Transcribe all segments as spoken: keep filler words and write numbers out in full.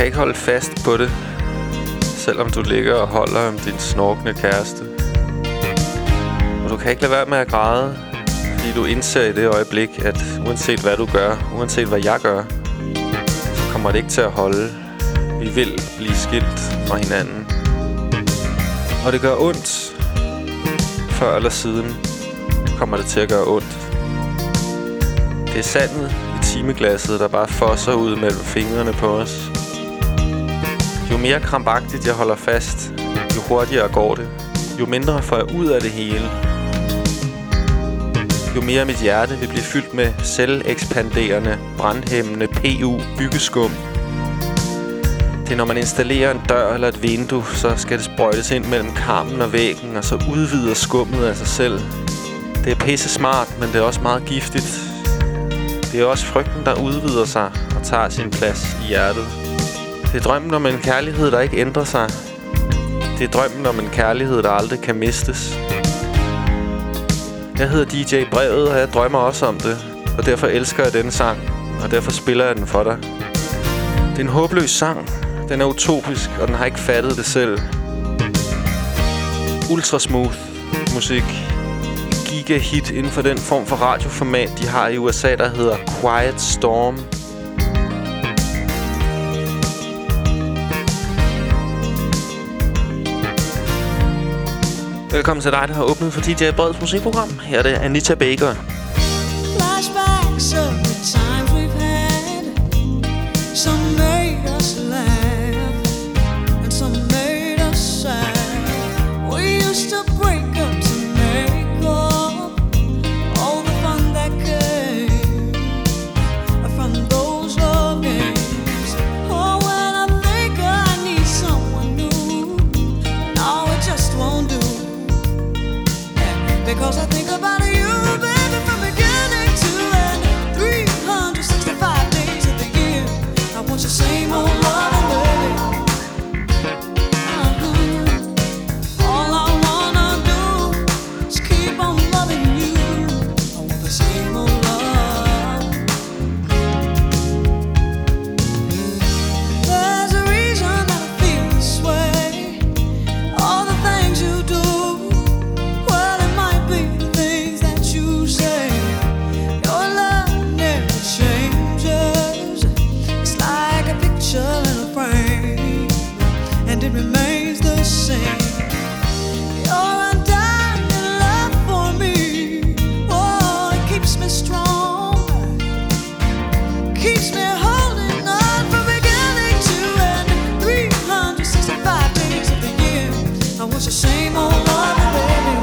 kan ikke holde fast på det, selvom du ligger og holder om din snorkende kæreste. Og du kan ikke lade være med at græde, fordi du indser i det øjeblik, at uanset hvad du gør, uanset hvad jeg gør, så kommer det ikke til at holde. Vi vil blive skilt fra hinanden. Og det gør ondt. Før eller siden kommer det til at gøre ondt. Det er sandet i timeglasset, der bare fosser ud mellem fingrene på os. Jo mere krampagtigt jeg holder fast, jo hurtigere går det. Jo mindre får jeg ud af det hele. Jo mere mit hjerte vil blive fyldt med selvekspanderende, brandhæmmende P U-byggeskum. Det er når man installerer en dør eller et vindue, så skal det sprøjtes ind mellem karmen og væggen, og så udvider skummet af sig selv. Det er pisse smart, men det er også meget giftigt. Det er også frygten, der udvider sig og tager sin plads i hjertet. Det er drømmen om en kærlighed, der ikke ændrer sig. Det er drømmen om en kærlighed, der aldrig kan mistes. Jeg hedder D J Brevet, og jeg drømmer også om det. Og derfor elsker jeg denne sang, og derfor spiller jeg den for dig. Det er en håbløs sang. Den er utopisk, og den har ikke fattet det selv. Ultra smooth musik. Giga-hit inden for den form for radioformat, de har i U S A, der hedder Quiet Storm. Velkommen til dig, der har åbnet for D J Breds musikprogram. Her er det Anita Baker. Flashbacks of the times we've had. Some made us laugh and some made us sad. We used to break up to make up all the fun that came from those love games. Oh, when I think I need someone new, no, it just won't do. Because I think about you, baby, from beginning to end. three hundred sixty-five days of the year, I want your same old loving, baby. Uh-huh. All I wanna do is keep on loving you. I want the same old love. There's a reason that I feel this way. All the things you do, it remains the same. Your undying love for me, oh, it keeps me strong, keeps me holding on from beginning to end. three hundred sixty-five days of the year, I want your same old love, baby.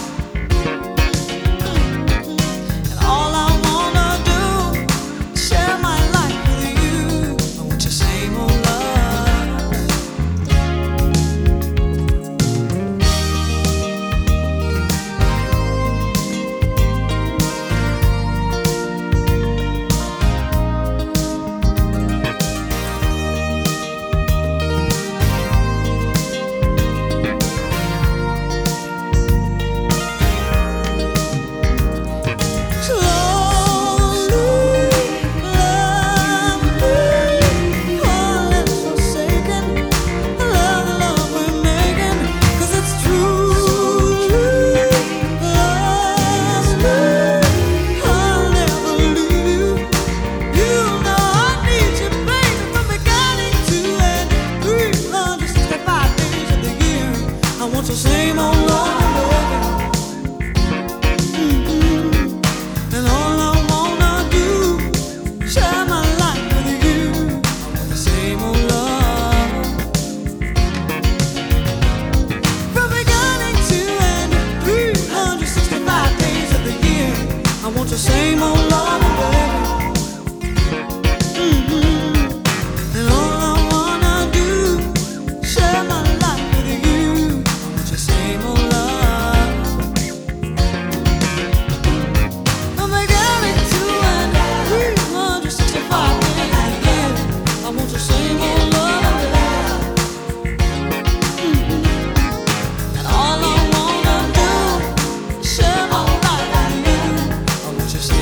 And all I wanna do is share my life with you. I want your same old love.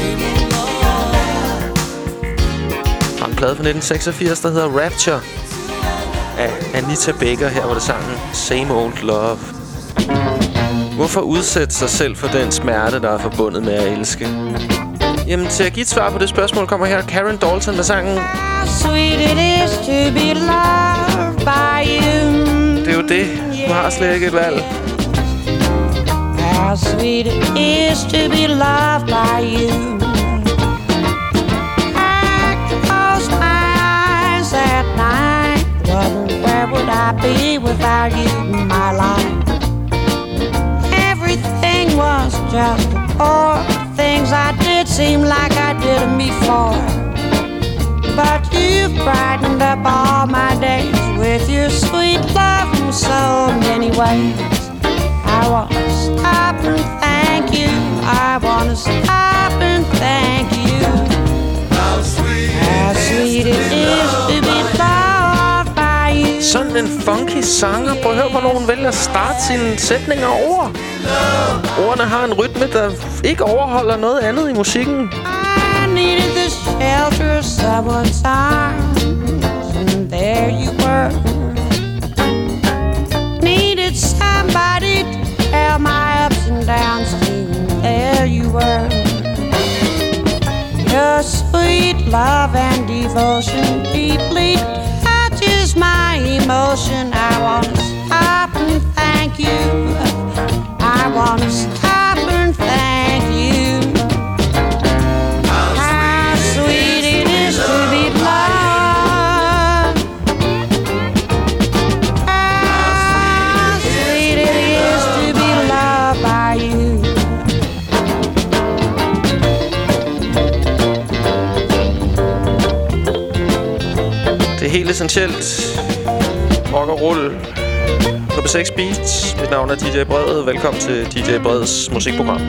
Plade fra nitten seksogfirs, der hedder Rapture. af Anita Baker. Her var det sangen Same Old Love. Hvorfor udsætte sig selv for den smerte, der er forbundet med at elske? Jamen, til at give et svar på det spørgsmål kommer her Karen Dalton med sangen How sweet it is to be loved by you. Det er jo det. Du har slet ikke et valg. How sweet it is to be loved by you. I close my eyes at night, wondering where would I be without you in my life. Everything was just before. Things I did seem like I did them before. But you've brightened up all my days with your sweet love in so many ways. I want to stop and thank you. I want to stop and thank you. How sweet, How sweet it is to be loved by you. Sådan en funky sanger. Prøv at høre, hvornår hun vælger at starte sine sætninger over. Ordene har en rytme, der ikke overholder noget andet i musikken. I needed the shelter of someone's arms, and there you were. Needed somebody to tell my ups and downs to, and there you were. Your sweet love and devotion deeply touches my emotion. I want to stop and thank you. I want to stop and thank you. How sweet it is to be loved. How sweet it is to be loved by you. Det er helt essentielt. Rock og roll på B seks Beats. Mit navn er D J Bred. Velkommen til D J Breds musikprogram.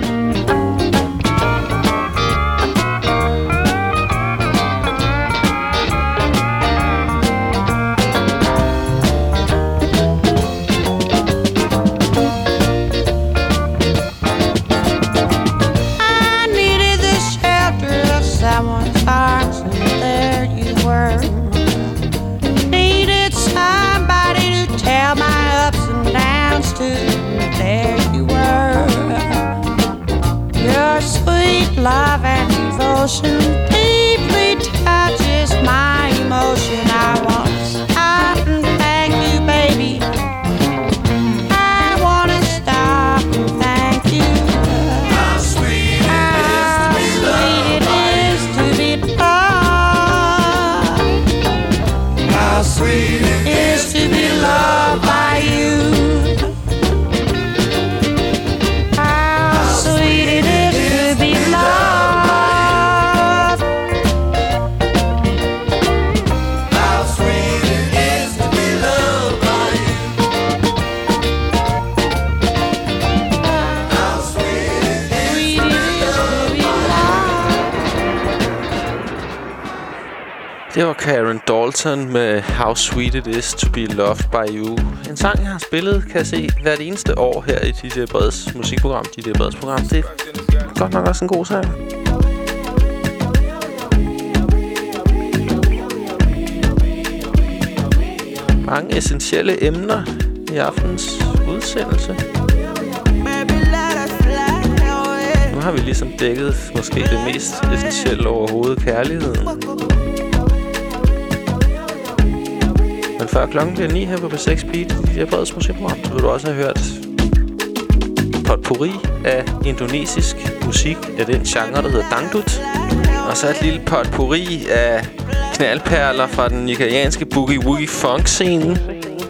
Love and devotion deeply touches my emotion. I want to stop and thank you, baby. I want to stop and thank you. How sweet it is to be loved. How sweet it is to be loved by you. How sweet it is to be loved. Det var Karen Dalton med How Sweet It Is To Be Loved By You. En sang, jeg har spillet, kan jeg se, hvert eneste år her i D J Breds musikprogram. D J Breds program, det er godt nok også en god sang. Mange essentielle emner i aftens udsendelse. Nu har vi ligesom dækket måske det mest essentielle overhovedet, kærligheden. Men før klokken bliver ni her på B seks Beat, D J Breds musikprogram, så vil du også have hørt potpourri af indonesisk musik af den genre, der hedder dangdut. Og så et lille potpourri af knaldperler fra den nigerianske boogie-woogie funk-scene.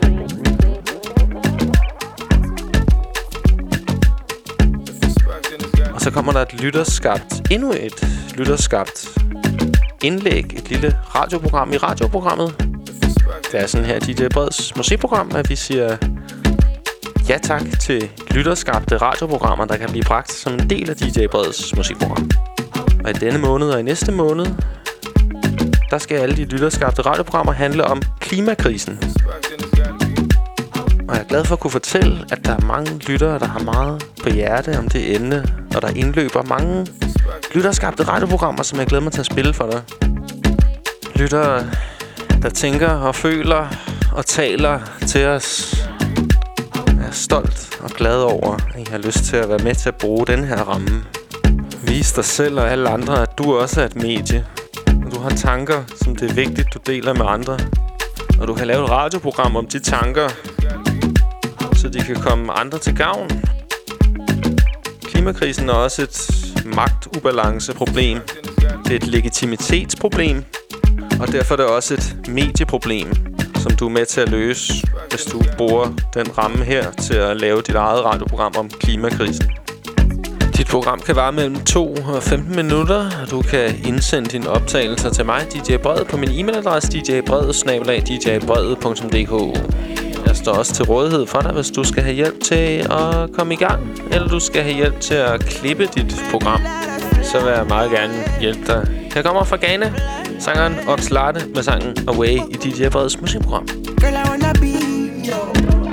Og så kommer der et lytterskabt, endnu et lytterskabt indlæg, et lille radioprogram i radioprogrammet. Det er sådan her D J Breds musikprogram, at vi siger ja tak til lytterskabte radioprogrammer, der kan blive bragt som en del af D J Breds musikprogram. Og i denne måned og i næste måned, der skal alle de lytterskabte radioprogrammer handle om klimakrisen. Og jeg er glad for at kunne fortælle, at der er mange lyttere, der har meget på hjerte om det emne, og der indløber mange lytterskabte radioprogrammer, som jeg glæder mig til at spille for dig. Lyttere, der tænker og føler og taler til os. Jeg er stolt og glad over, at I har lyst til at være med til at bruge den her ramme. Vis dig selv og alle andre, at du også er et medie. Og du har tanker, som det er vigtigt, du deler med andre. Og du kan lave et radioprogram om de tanker, så de kan komme andre til gavn. Klimakrisen er også et magtubalanceproblem. Det er et legitimitetsproblem. Og derfor er det også et medieproblem, som du er med til at løse, hvis du bruger den ramme her til at lave dit eget radioprogram om klimakrisen. Dit program kan vare mellem to og femten minutter, og du kan indsende dine optagelser til mig, D J Brede, på min e-mailadresse d j brede bindestreg d j brede punktum d k. Jeg står også til rådighed for dig, hvis du skal have hjælp til at komme i gang, eller du skal have hjælp til at klippe dit program. Så vil jeg meget gerne hjælpe dig. Jeg kommer fra Ghana. Sangeren Oxlade med sangen Away i D J Bredes musikprogram. Girl, I wanna be yo.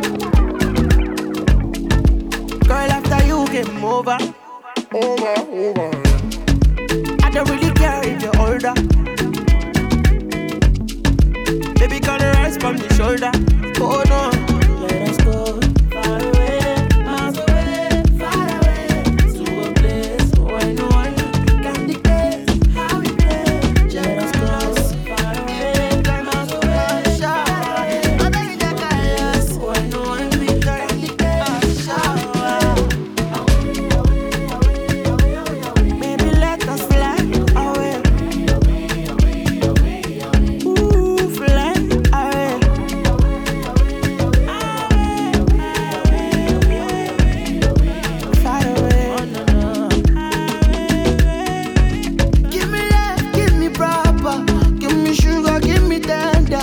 Girl, after you came over, over, over. I don't really care if you're older. Baby, can I rise from the shoulder? Oh no. Let us go far away, miles away, far away, to a place where no one can dictate how we play. Let us go far away, miles away, far away, oh baby, that guy is where no one can dictate shower. Maybe let us fly away. Ooh, fly away. Far away. Give me love, give me proper. Give me sugar, give me tender.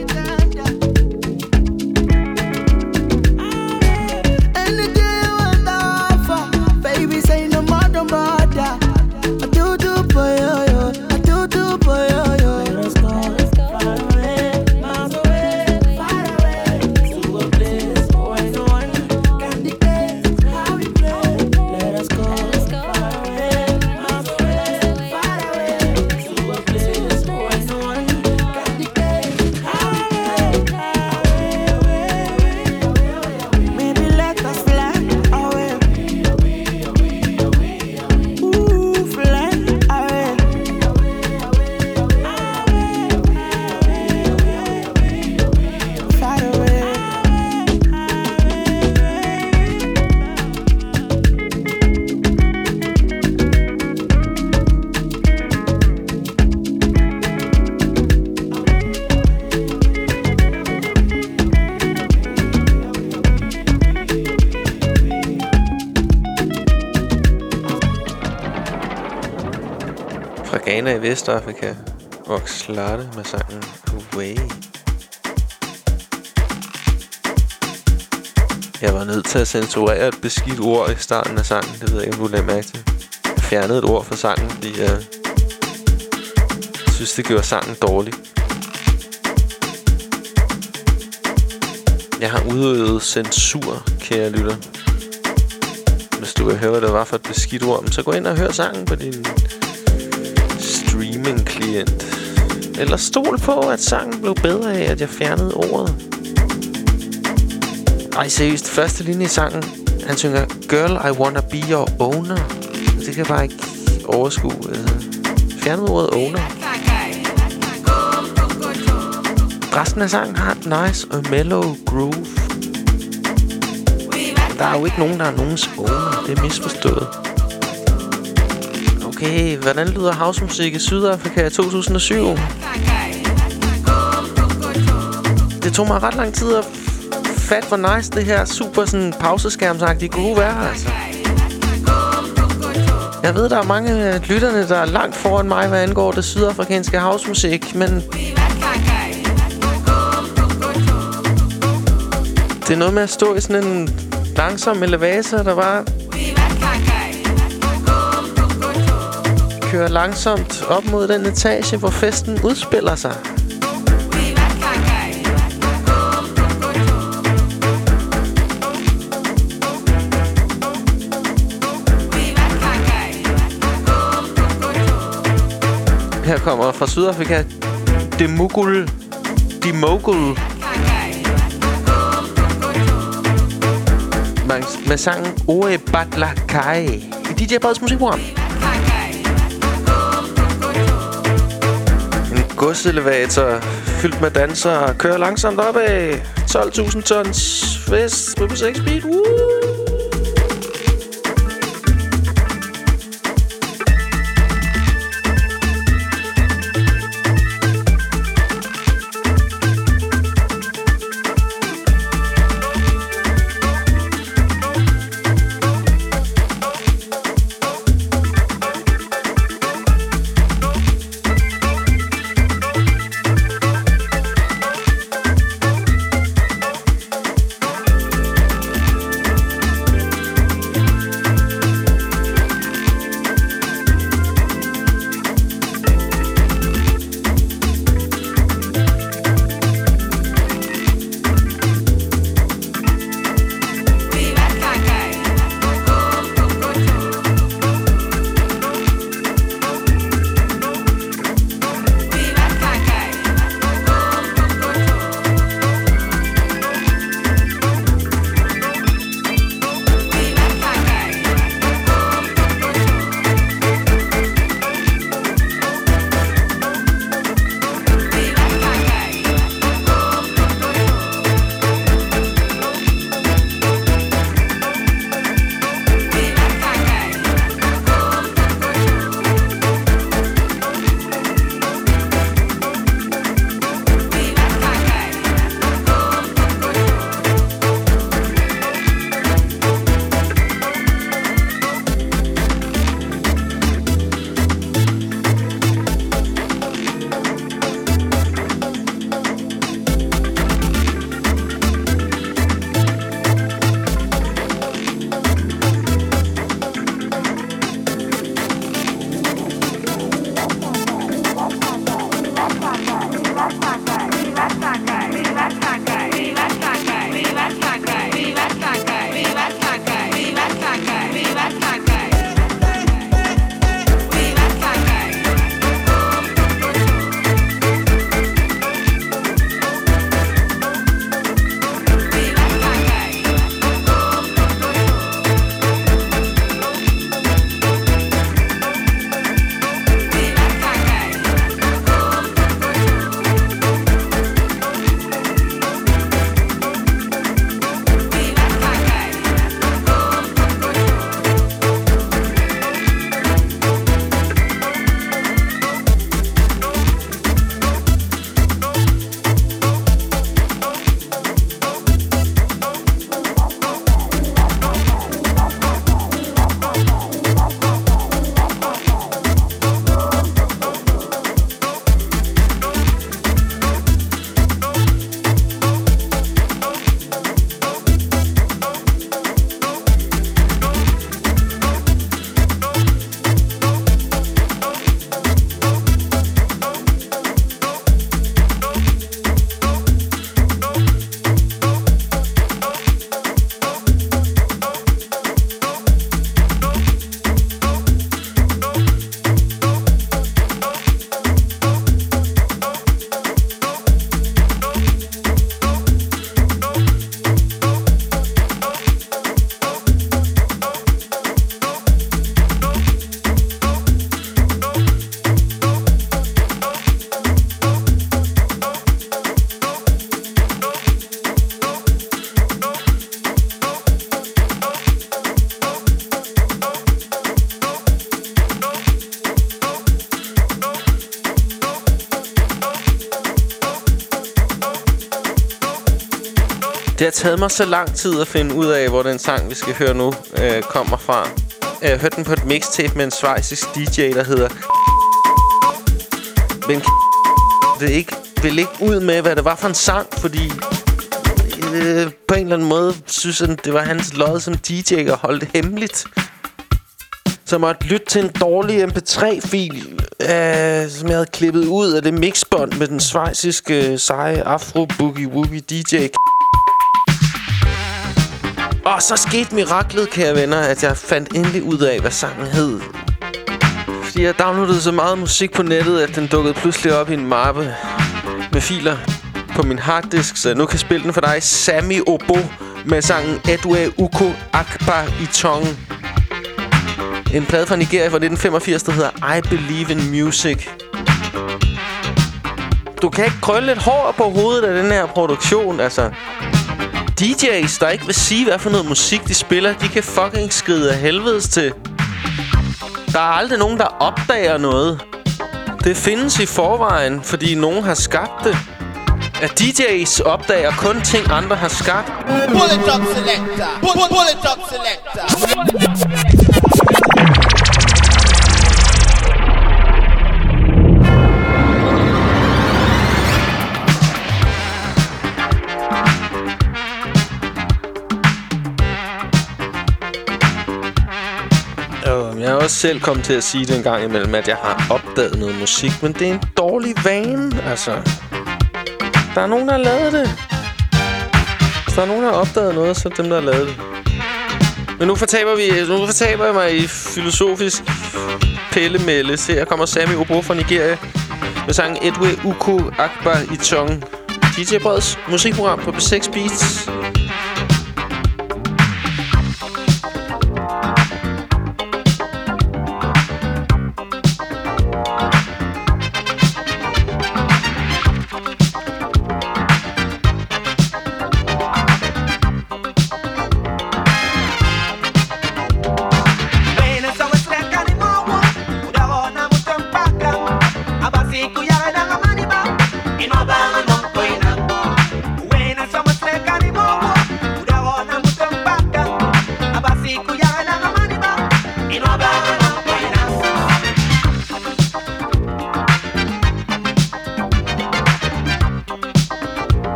Anything you want to offer, baby, say no more, no bother. I do do for you, yo. I do do for you, yo. Let us go far away, miles away, far away, to a place where no one can dictate how we play. Let us go far away, miles away, far away, to a place where no one can dictate how we play. Maybe let us fly away. Ooh, fly away. Far away. Fra Ghana i Vestafrika. Oxlade med sangen Away. Jeg var nødt til at censurere et beskidt ord i starten af sangen. Det ved jeg ikke, om du lagde mærke til. Jeg fjernede et ord fra sangen, fordi jeg synes, det gjorde sangen dårlig. Jeg har udøvet censur, kære lytter. Hvis du vil høre, hvad det var for et beskidt ord, så gå ind og hør sangen på din streaming-klient. Eller stol på, at sangen blev bedre af, at jeg fjernede ordet. Ej, seriøst, første linje i sangen, han synger Girl, I wanna be your owner. Det kan jeg bare ikke overskue. Altså, fjernede ordet owner. Resten af sangen har et nice og mellow groove. Der er jo ikke nogen, der er nogens owner. Det er misforstået. Okay, hvordan lyder housemusik i Sydafrika i to tusind og syv? Det tog mig ret lang tid at fatte, hvor nice det her super sådan pauseskærmsagtige groove er, altså. Jeg ved, der er mange af lytterne, der er langt foran mig, hvad angår det sydafrikanske housemusik, men det er noget med at stå i sådan en langsom elevator, der bare kører langsomt op mod den etage, hvor festen udspiller sig. Her kommer fra Sydafrika Demogul Demogul med sangen Oe Batla Kai i D J Breds musikprogram. En godselevator fyldt med dansere kører langsomt opad. tolv tusind tons fest på seks speed. Woo! Det har taget mig så lang tid at finde ud af, hvor den sang, vi skal høre nu, øh, kommer fra. Jeg hørte den på et mixtape med en schweizisk D J, der hedder... Men det ikke, vil ikke ud med, hvad det var for en sang, fordi... Øh, på en eller anden måde synes jeg, det var hans lod som D J at holde det hemmeligt. Så jeg måtte lytte til en dårlig M P tre fil, øh, som jeg havde klippet ud af det mixbånd med den schweiziske øh, seje afro-boogie-woogie D J. Og så skete miraklet, kære venner, at jeg fandt endelig ud af, hvad sangen hed. Fordi jeg downloadede så meget musik på nettet, at den dukkede pludselig op i en mappe med filer på min harddisk, så jeg nu kan spille den for dig. Sammy Obo med sangen Edwe Uko Akbar i Tong. En plade fra Nigeria fra nitten femogfirs, der hedder I Believe in Music. Du kan ikke krølle lidt hår på hovedet af den her produktion, altså. D J's, der ikke vil sige, hvad for noget musik de spiller, de kan fucking skride af helvedes til. Der er aldrig nogen, der opdager noget. Det findes i forvejen, fordi nogen har skabt det. At D J's opdager kun ting, andre har skabt. Pull it up, selector. Pull, pull it up, selector. Jeg har også selv kommet til at sige det en gang imellem, at jeg har opdaget noget musik, men det er en dårlig vane, altså. Der er nogen, der har lavet det. Hvis der er nogen, der har opdaget noget, så er det dem, der har lavet det. Men nu fortaber vi, nu fortaber jeg mig i filosofisk pellemælde. Se, her kommer Sami Obo fra Nigeria med sangen Edwe Uko Akbar i Tong. D J Breds musikprogram på B seks Beats. Anymore.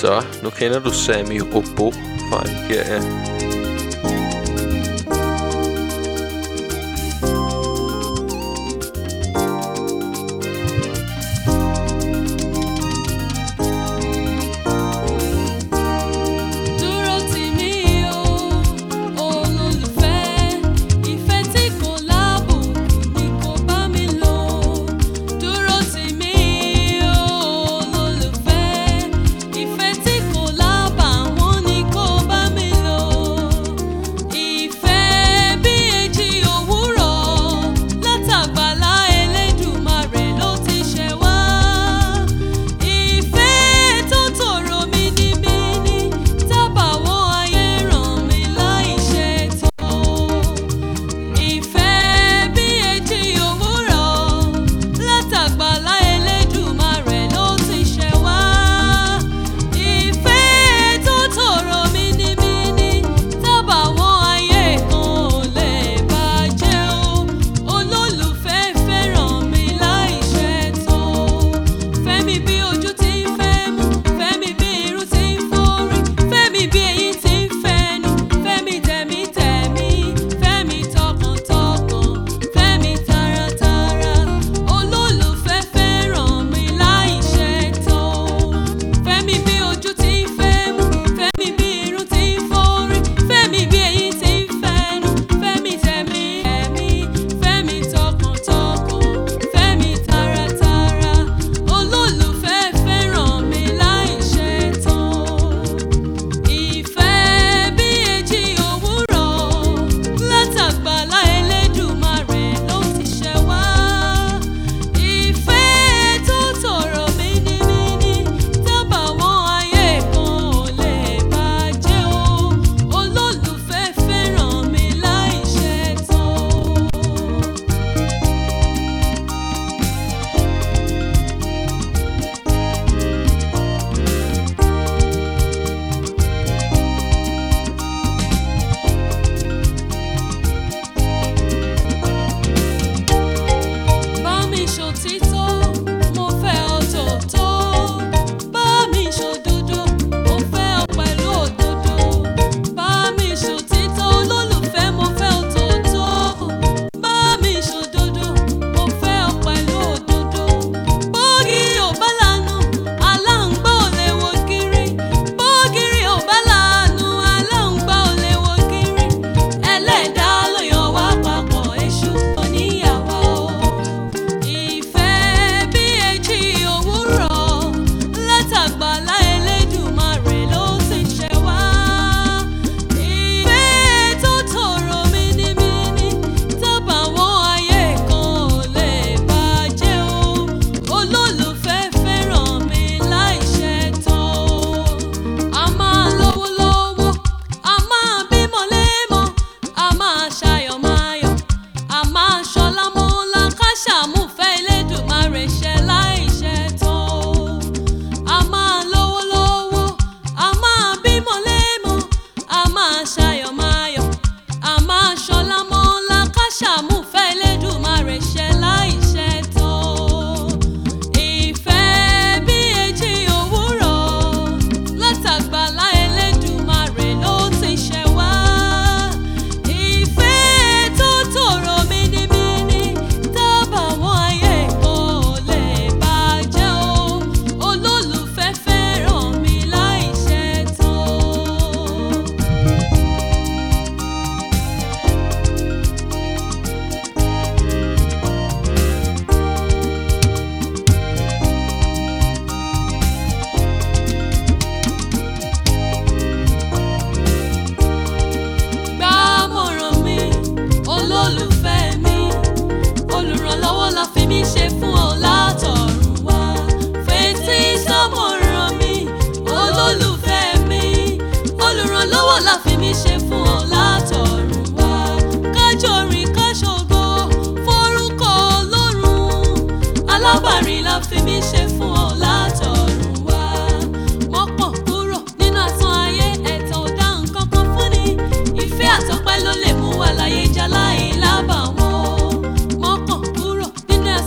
Så, nu kender du Sami Obo fra Nigeria.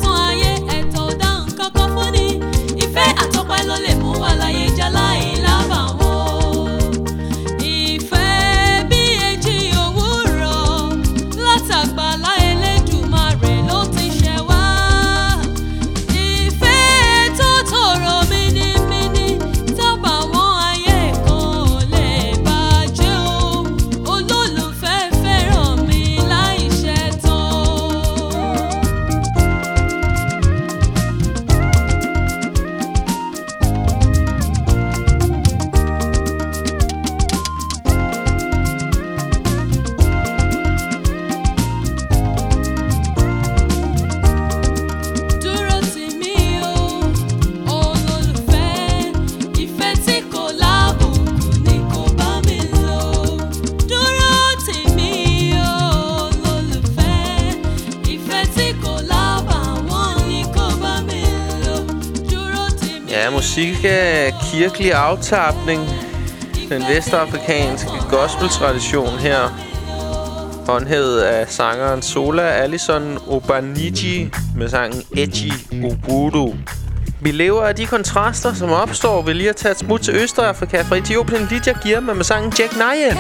ló lè mú wa láyé já láì lábà. Ja, musik er kirkelig aftapning. Den vestafrikanske gospeltradition her. Håndhævet af sangeren Sola Alison Obaniji med sangen Edgy Obudu. Vi lever af de kontraster, som opstår ved lige at tage et smut til Østafrika. Fra Etiopien Lydia Girma med sangen Jack Naye.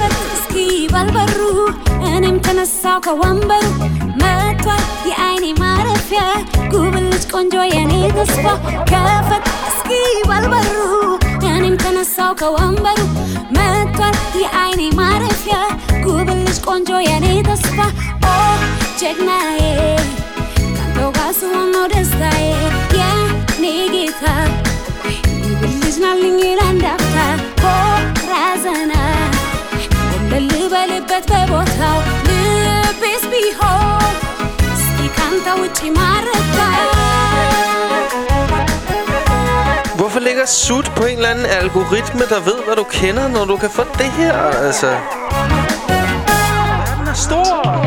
Nigita, English na lingiranda ta Razana, the little bit bebota, little bit behold, Stikanta uchi marata. Hvorfor ligger sut på en eller anden algoritme, der ved, hvad du kender, når du kan få det her, altså? Verden er stor!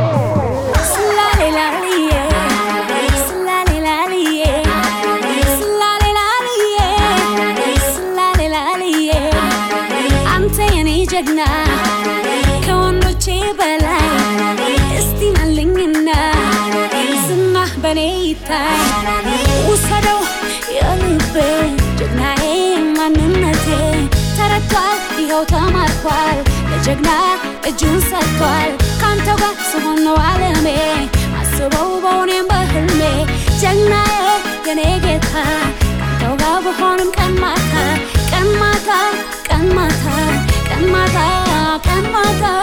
Jagna, kawan lucu balai, istina lingina, sunnah banita, usado yalube, jagna e manunate, taratwal ihau tamarkwal, jagna ejun satwal, kantoga suhono alame, asubo bonem bahalme, jagna e ganegeta, kantoga bohonum kan mata, kan mata, kan mata. Kan mata, kan mata.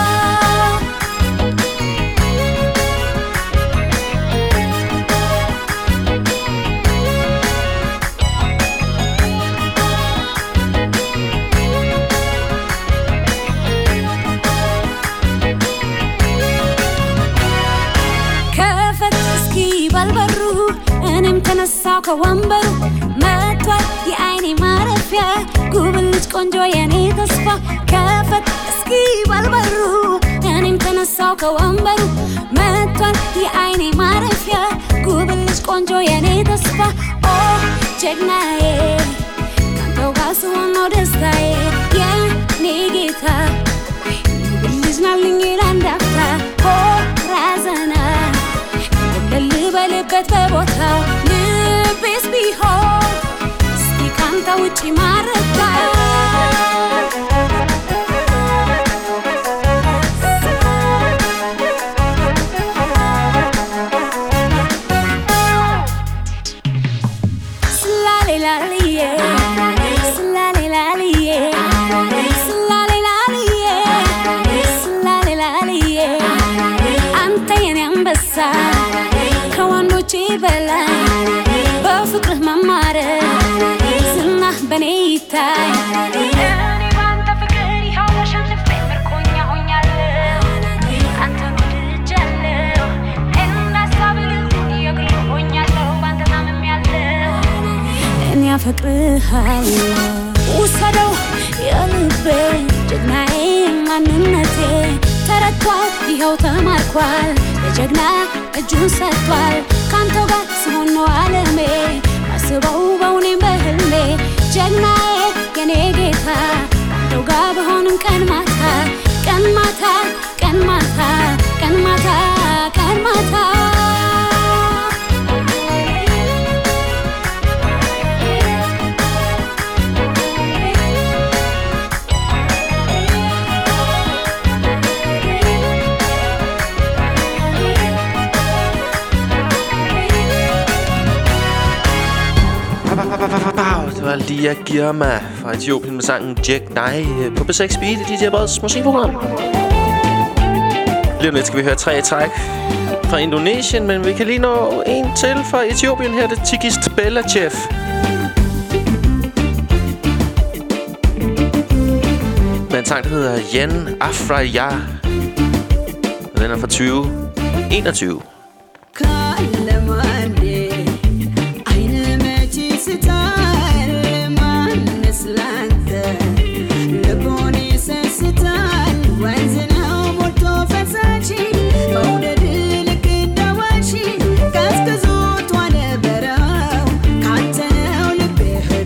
كافت اسكي بالبرو انا متنساو كوانبرو ماتوال يا عيني معرفيا قبلت كونجو يعني تصفى كافت اسكي بالبرو انا متنساو كوانبرو ماتوال يا عيني معرفيا قبلت كونجو يعني تصفى اوه جاكناي كانتو غاسو انو دستاي يا نيجيتا قبلتنا لنجيراندافتا اوه رازانا اللي بالبت ببوتاو لبس بيهو Stikanta uchi marata Slali lali yeah Slali lali yeah Slali lali yeah Slali lali yeah Anta yani ambassa Kawan luchi balai بفكره ممارة سنة بنيتاي أنا وانت فكري هوا شان تفتمر كونيا هونيا لو أنت نود جلو إن سابلو يقلو هونيا لو بانت نامم يالو إني أفكرها وصدو يلبي جدناي مننتي ترتوال يهو تماركوال جدنا እጁን ሰጥቷል ካንተ ጋር ስሆን ነው ዓለሜ አስበው በውኔም በህልሜ ጀግናዬ የኔ ጌታ ካንተ ጋር በሆንም ቀን ማታ ቀን ማታ ቀን ማታ ቀን ማታ ቀን ማታ Det var Lydia Girma fra Etiopien med sangen Jack Naye på B seks Beat i D J Breds musikprogram. Lige om lidt skal vi høre tre træk fra Indonesien, men vi kan lige nå en til fra Etiopien. Her er det Tigist Belachev. Med en sang, der hedder Yen Afraya. Den er fra tyve enogtyve. Cause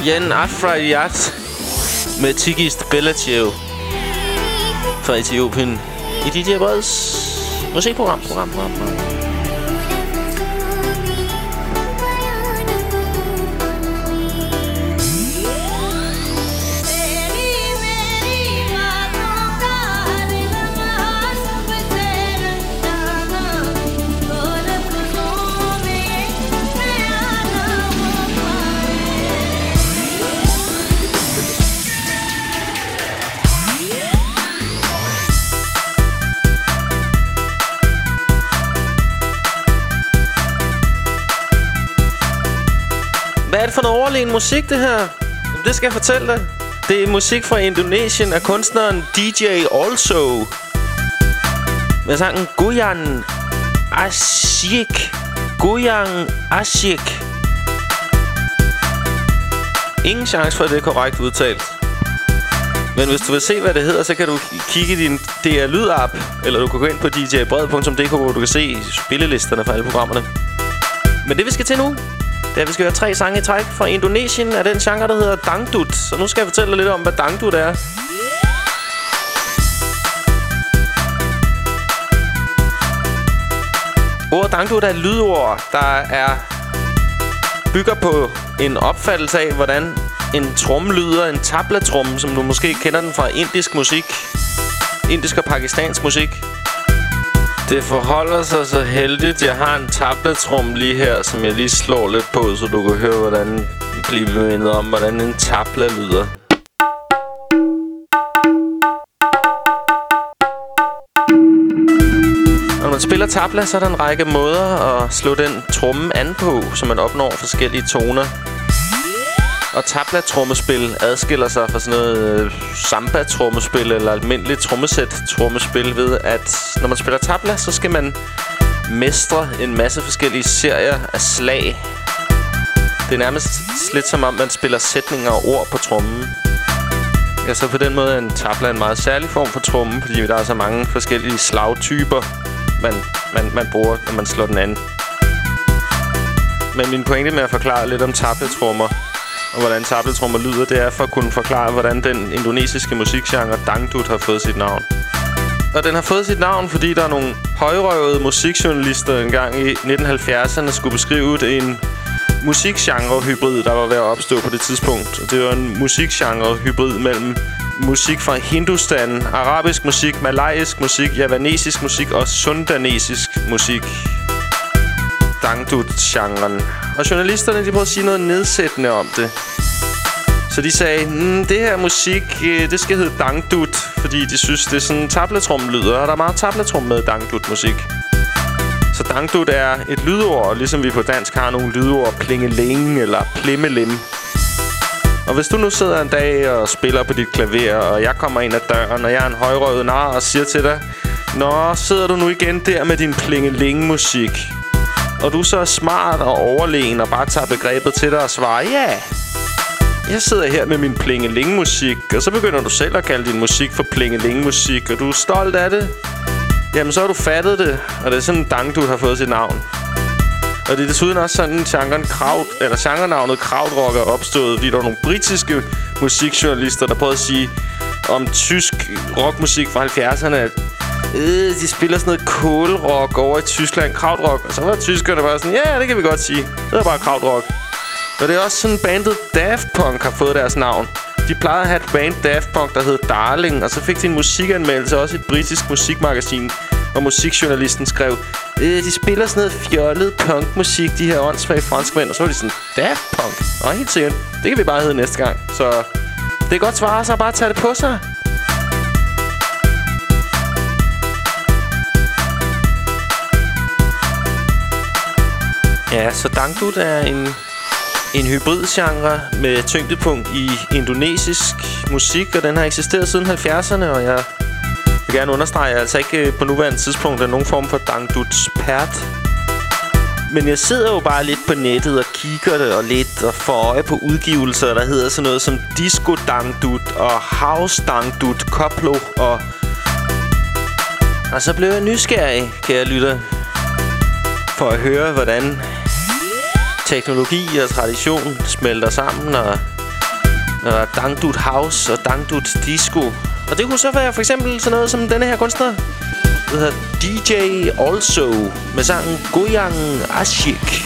igen Afrayat med Tigist Bellachiev fra Etiopien i D J Breds musikprogram. Program, program, program. Hvad er det for noget overlegen musik, det her? Det skal jeg fortælle dig. Det er musik fra Indonesien af kunstneren D J Also med sangen Goyang Asyik. Goyang Asyik. Ingen chance for, at det er korrekt udtalt. Men hvis du vil se, hvad det hedder, så kan du kigge i din D R Lyd-app, eller du kan gå ind på d j bred punktum d k, hvor du kan se spillelisterne for alle programmerne. Men det, vi skal til nu, det er, at vi skal høre tre sange i træk fra Indonesien af den genre, der hedder Dangdut. Så nu skal jeg fortælle dig lidt om, hvad Dangdut er. Ordet Dangdut er et lydord, der er bygger på en opfattelse af, hvordan en tromme lyder, en tabla-tromme, som du måske kender den fra indisk musik, indisk og pakistansk musik. Det forholder sig så heldigt, jeg har en tabla-tromme lige her, som jeg lige slår lidt på, så du kan høre, hvordan blive mindet om, hvordan en tabla lyder. Når man spiller tabla, så er der en række måder at slå den tromme an på, så man opnår forskellige toner. Og tabla-trommespil adskiller sig fra sådan noget øh, samba-trommespil eller almindeligt trommesæt-trommespil ved, at når man spiller tabla, så skal man mestre en masse forskellige serier af slag. Det er nærmest lidt som om, man spiller sætninger og ord på trommen. Ja, så på den måde er en tabla en meget særlig form for tromme, fordi der er så mange forskellige slagtyper, man, man, man bruger, når man slår den an. Men min pointe med at forklare lidt om tabla-trommer og hvordan tabla-trommer lyder, det er for at kunne forklare, hvordan den indonesiske musikgenre Dangdut har fået sit navn. Og den har fået sit navn, fordi der er nogle højrøvede musikjournalister engang i nitten halvfjerdserne skulle beskrive en musikgenre-hybrid, der var ved at opstå på det tidspunkt. Og det var en musikgenre-hybrid mellem musik fra Hindustan, arabisk musik, malayisk musik, javanesisk musik og sundanesisk musik. Dangdut-genren. Og journalisterne, de prøvede at sige noget nedsættende om det. Så de sagde, mm, det her musik, øh, det skal hedde Dangdut, fordi de synes, det er sådan tablatrum-lyder, og der er meget tablatrum med Dangdut-musik. Så Dangdut er et lydord, ligesom vi på dansk har nogle lydord, plingeling eller plimmelim. Og hvis du nu sidder en dag og spiller på dit klaver, og jeg kommer ind ad døren, og jeg er en højrøvet nar og siger til dig, nå, sidder du nu igen der med din plingeling-musik? Og du så er smart og overlegen og bare tager begrebet til dig og svarer, ja, jeg sidder her med min plingeling-musik. Og så begynder du selv at kalde din musik for plingeling-musik, og du er stolt af det. Jamen, så har du fattet det, og det er sådan, Dangdut har fået sit navn. Og det er desuden også sådan, genren kraut, eller genrenavnet krautrock er opstået, fordi der var nogle britiske musikjournalister, der prøvede at sige om tysk rockmusik fra halvfjerdserne, at Øh, de spiller sådan noget kålrock over i Tyskland, krautrock. Og så var tyskerne bare sådan, ja, det kan vi godt sige. Det er bare krautrock. Og det er også sådan, bandet Daft Punk har fået deres navn. De plejede at have et band Daft Punk, der hed Darling. Og så fik de en musikanmeldelse, også et britisk musikmagasin, hvor musikjournalisten skrev, øh, de spiller sådan noget fjollet punkmusik, de her åndssvage franskmænd. Og så var de sådan, Daft Punk? Nå, helt sikkert. Det kan vi bare hedde næste gang. Så det er godt svaret, så bare tage det på sig. Ja, så Dangdut er en, en hybridgenre med tyngdepunkt i indonesisk musik, og den har eksisteret siden halvfjerdserne, og jeg vil gerne understrege, at jeg altså ikke på nuværende tidspunkt er nogen form for Dangdut-spert. Men jeg sidder jo bare lidt på nettet og kigger det og lidt og får øje på udgivelser, der hedder sådan noget som Disco Dangdut og House Dangdut, Koplo, og... Og så blev jeg nysgerrig, kære lytter, for at høre, hvordan teknologi og tradition smelter sammen, og Der er Dangdut House og Dangdut Disco. Og det kunne så være for eksempel sådan noget som denne her kunstner. Det hedder D J Also med sangen Goyang Ashik.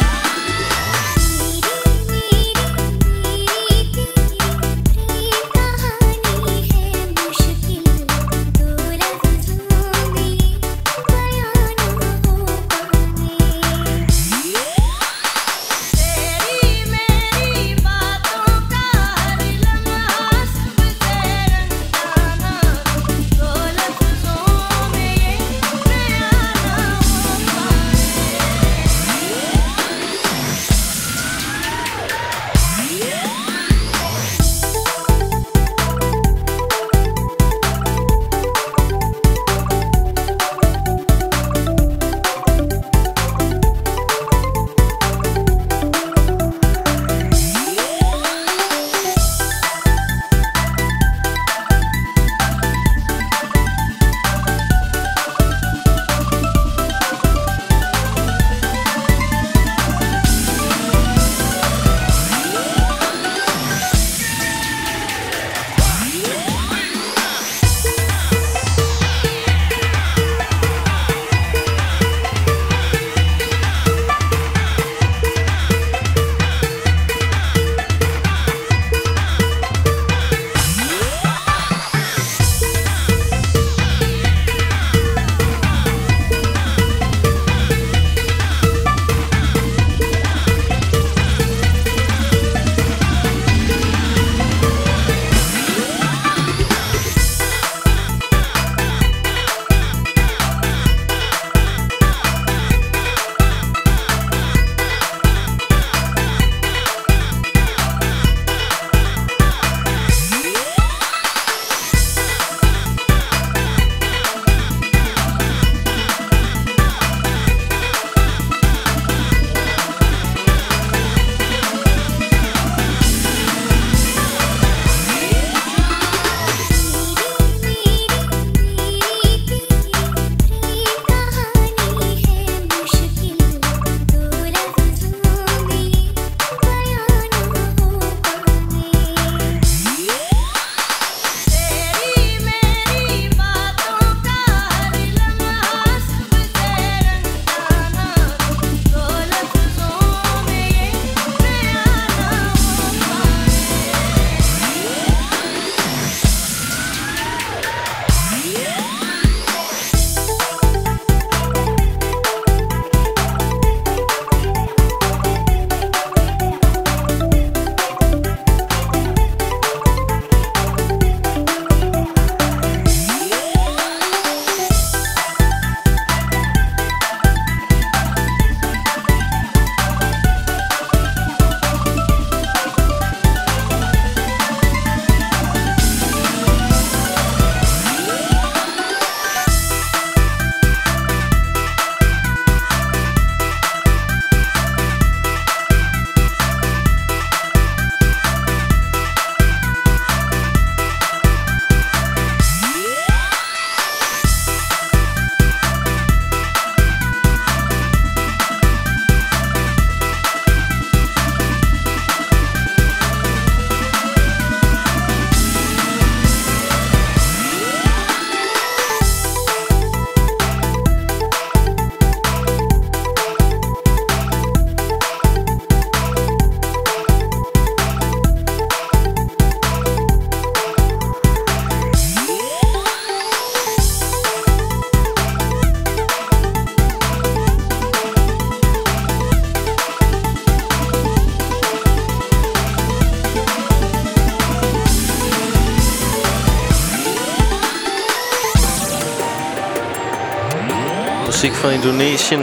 musik fra Indonesien,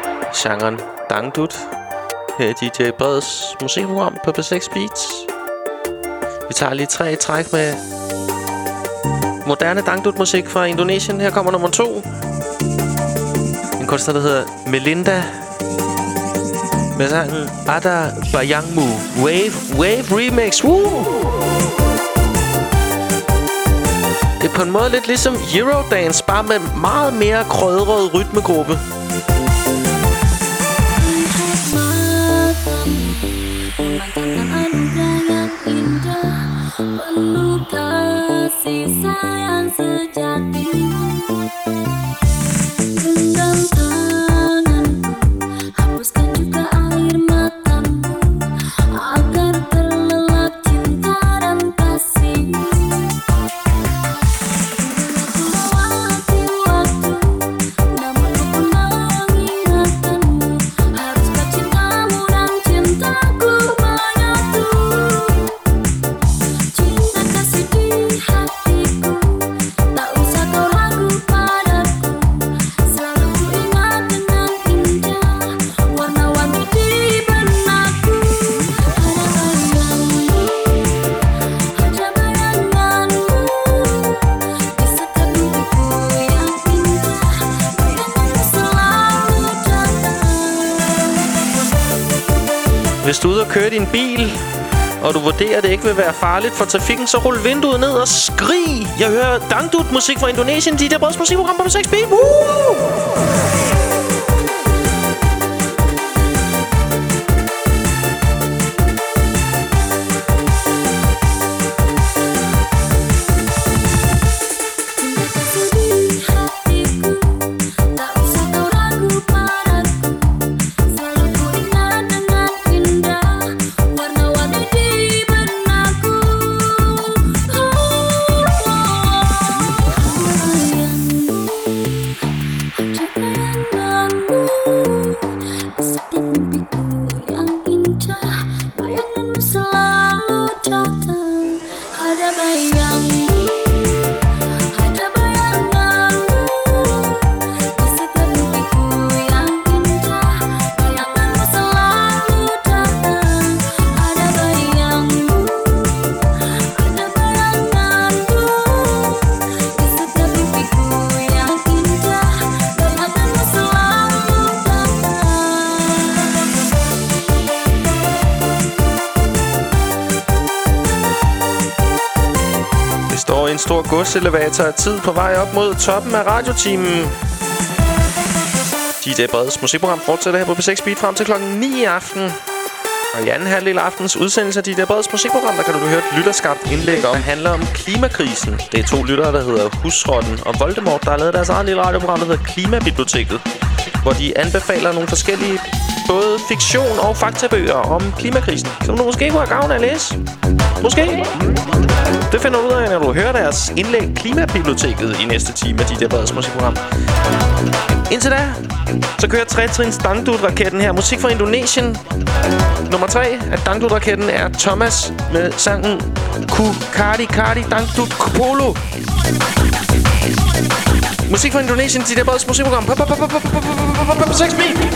genren Dangdut, her i D J Breds musikprogram på P seks Beats. Vi tager lige tre træk med moderne Dangdut-musik fra Indonesien. Her kommer nummer to. En kunstner, der hedder Melinda, med sangen Ada Bayangmu Wave Wave Remix. Woo! Det er på en måde lidt ligesom Eurodance, bare med meget mere krydret rytmegruppe. Anugerah yang indah Hvis du er ude og køre din bil, og du vurderer, at det ikke vil være farligt for trafikken, så rul vinduet ned og skrig. Jeg hører Dangdut musik fra Indonesien. D J Breds musikprogram på seks Beat. Woo! Stor godselevator af tid på vej op mod toppen af radiotimen. D J Breds musikprogram fortsætter her på P seks Beat frem til klokken ni i aften. Og i anden halvdel af aftens udsendelse af D J Breds musikprogram, der kan du høre et lytterskabt indlæg om, der handler om klimakrisen. Det er to lyttere, der hedder Husrotten og Voldemort, der har lavet deres eget lille radioprogram, der hedder Klimabiblioteket, hvor de anbefaler nogle forskellige både fiktion og faktabøger om klimakrisen, som du måske kunne have gavn af at læse. Måske. Det finder du ud af, når du hører deres indlæg Klimabiblioteket i næste time af D J Breds musikprogram. Indtil da, så kører tre-trins Dangdut-raketten her. Musik fra Indonesien. Nummer tre af Dangdut-raketten er Thomas med sangen Ku Kadi Kadi Dangdut Kupolo. Musik fra Indonesien, D J Breds musikprogram på seks Beat.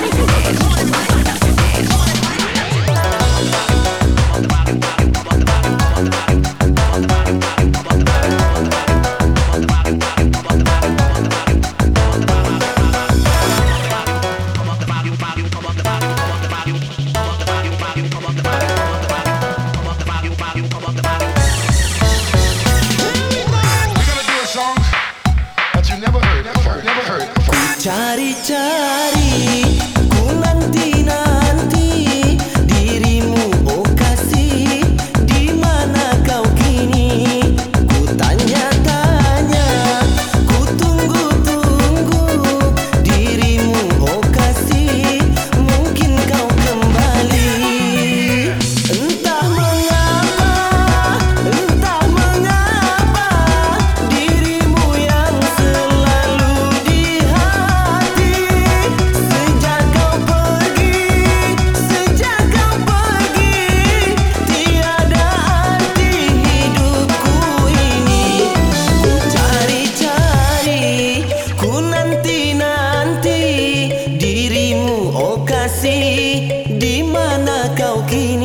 Cari-cari, ku nanti-nanti dirimu, oh kasih, di mana kau kini? Ku tanya-tanya, ku tunggu-tunggu dirimu, oh kasih, mungkin kau kembali. Entah mengapa, entah mengapa dirimu yang selalu di hati. Sejak kau pergi, sejak kau pergi, tiada arti hidupku ini. Ku cari-cari, ku nanti-nanti dirimu, oh kasih, di mana kau kini?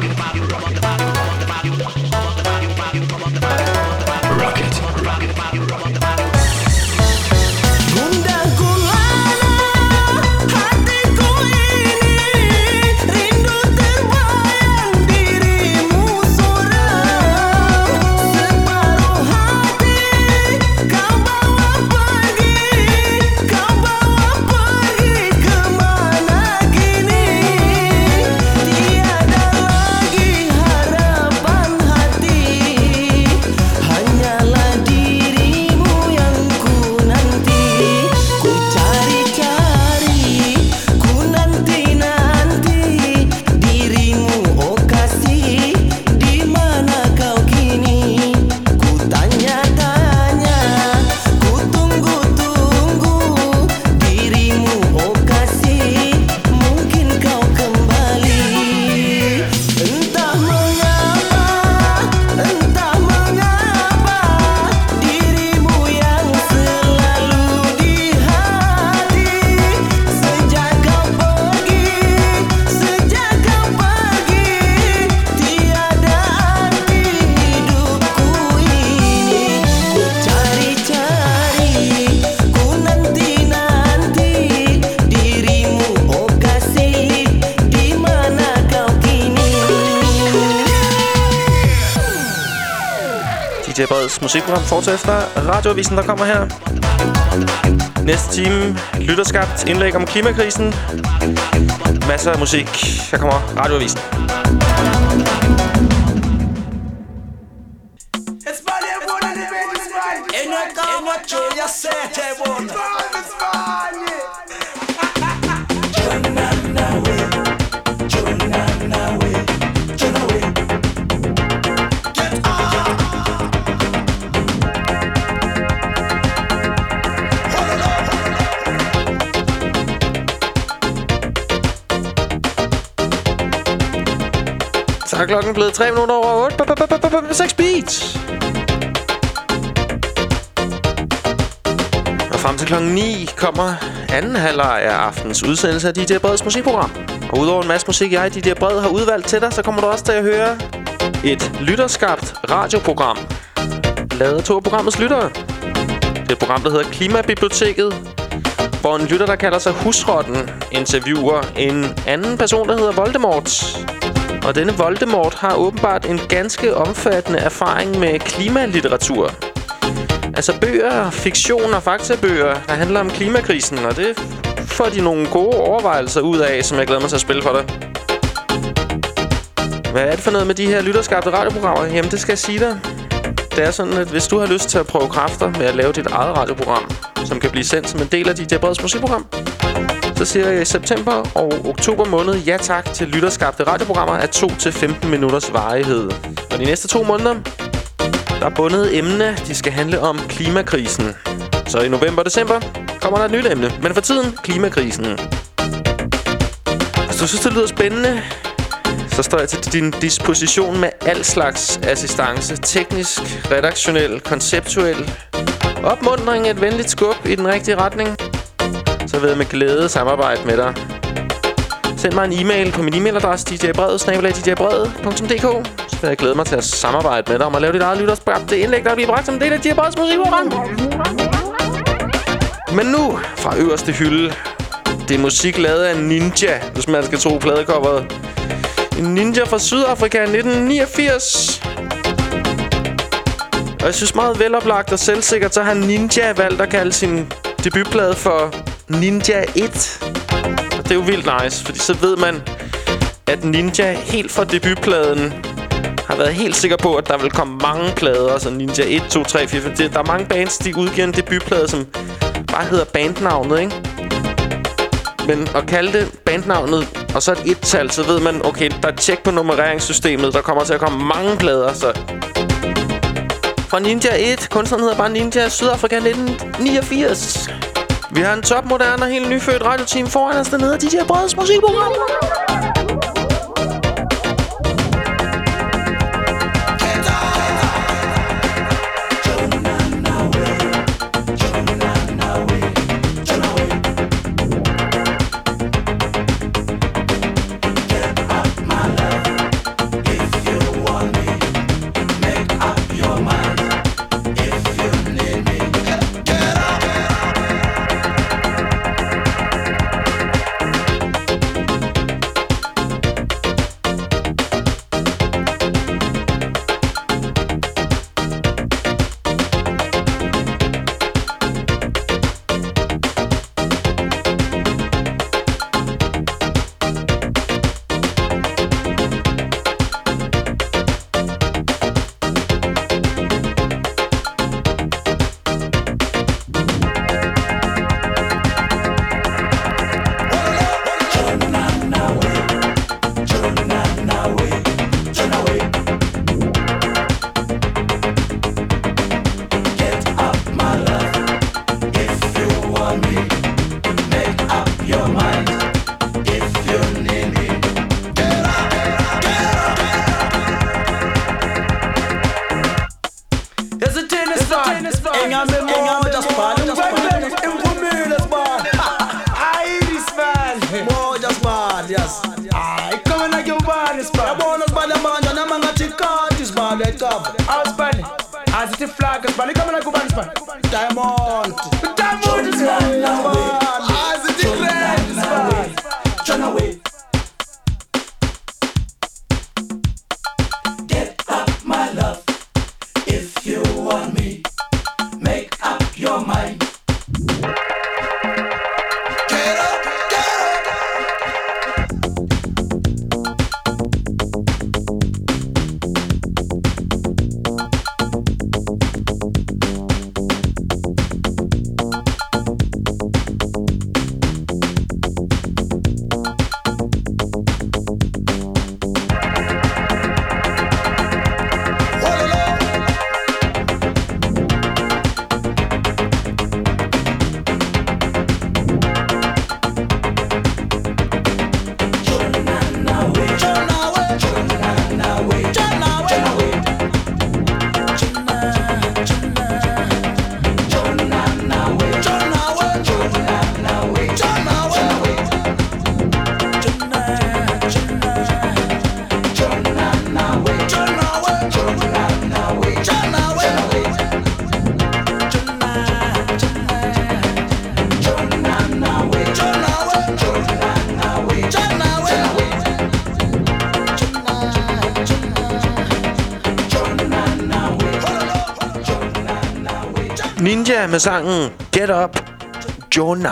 Rocket, rocket, rocket. D J Breds musikprogram fortsætter efter radioavisen, der kommer her. Næste time, lytterskabt indlæg om klimakrisen. Masser af musik. Her kommer radioavisen. Så er klokken blevet tre minutter over otte. seks beats. Og frem til klokken ni kommer anden halvleg af aftens udsendelse af D J Breds musikprogram. Og udover en masse musik, jeg, D J Bred, har udvalgt til dig, så kommer du også til at høre et lytterskabt radioprogram, lavet af to af programmets lyttere. Det er et program, der hedder Klimabiblioteket, hvor en lytter, der kalder sig Husrotten, interviewer en anden person, der hedder Voldemort. Og denne Voldemort har åbenbart en ganske omfattende erfaring med klimalitteratur. Altså bøger, fiktion og faktabøger, der handler om klimakrisen. Og det får de nogle gode overvejelser ud af, som jeg glæder mig til at spille for dig. Hvad er det for noget med de her lytterskabte radioprogrammer? Jamen, det skal jeg sige dig. Det er sådan, at hvis du har lyst til at prøve kræfter med at lave dit eget radioprogram, som kan blive sendt som en del af D J Breds musikprogram, så siger jeg i september og oktober måned ja tak til lytterskabte radioprogrammer af to til femten minutters varighed. Og de næste to måneder, der er bundet emne, de skal handle om klimakrisen. Så i november og december kommer der et nyt emne, men for tiden klimakrisen. Hvis du synes, det lyder spændende, så står jeg til din disposition med al slags assistance. Teknisk, redaktionel, konceptuel. Opmuntring, et venligt skub i den rigtige retning. Så vil jeg med glæde samarbejde med dig. Send mig en e-mail på min e-mailadresse d j bred snabel-a d j bred punktum d k. Så vil jeg glæde mig til at samarbejde med dig om at lave dit eget lytterskab. Det indlæg, der bliver bragt som en del af D J Breds musikprogram. Men nu fra øverste hylde. Det er musik lavet af Ninja, hvis man skal tro pladecoveret. En ninja fra Sydafrika nitten niogfirs. Og jeg synes meget veloplagt og selvsikkert, så har Ninja valgt at kalde sin debutplade for Ninja et. Og det er jo vildt nice, fordi så ved man, at Ninja helt fra debutpladen har været helt sikker på, at der vil komme mange plader. Altså Ninja et, to, tre, fire, fem. Der er mange bands, de udgiver en debutplade, som bare hedder bandnavnet, ikke? Men at kalde det bandnavnet og så et et-tal, så ved man, okay, der er et tjek på nummereringssystemet. Der kommer til at komme mange plader, så... Fra Ninja et, kunstneren hedder bare Ninja, Sydafrika nitten niogfirs. Vi har en topmoderne og helt nyfødt radioteam foran os dernede af D J Breds musikprogram. Get up, my love, if you Ninja med sangen Get Up, Jonah.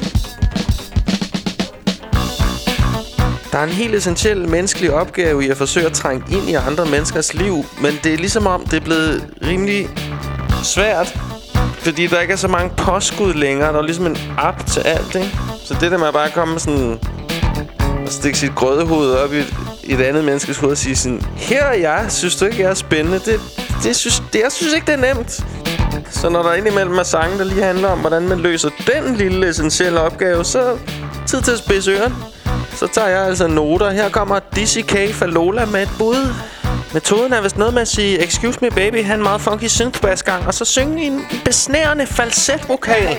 Der er en helt essentiel menneskelig opgave i at forsøge at trænge ind i andre menneskers liv, men det er ligesom om, det er blevet rimelig svært, fordi der ikke er så mange påskud længere. Der er ligesom en app til alt, ikke? Så det der med at bare komme sådan og stikke sit grødehoved op i et, i et andet menneskes hoved og sige sådan, her er jeg, synes du ikke, jeg er spændende? Det, det synes, det, jeg synes ikke, det er nemt. Så når der indimellem er sange, der lige handler om, hvordan man løser den lille essentielle opgave, så tid til at spidse øren. Så tager jeg altså noter. Her kommer Dizzy K. Falola med et bud. Metoden er vist noget med at sige, excuse me baby, have en meget funky synth-bassgang, og så synge i en besnærende falset-vokal.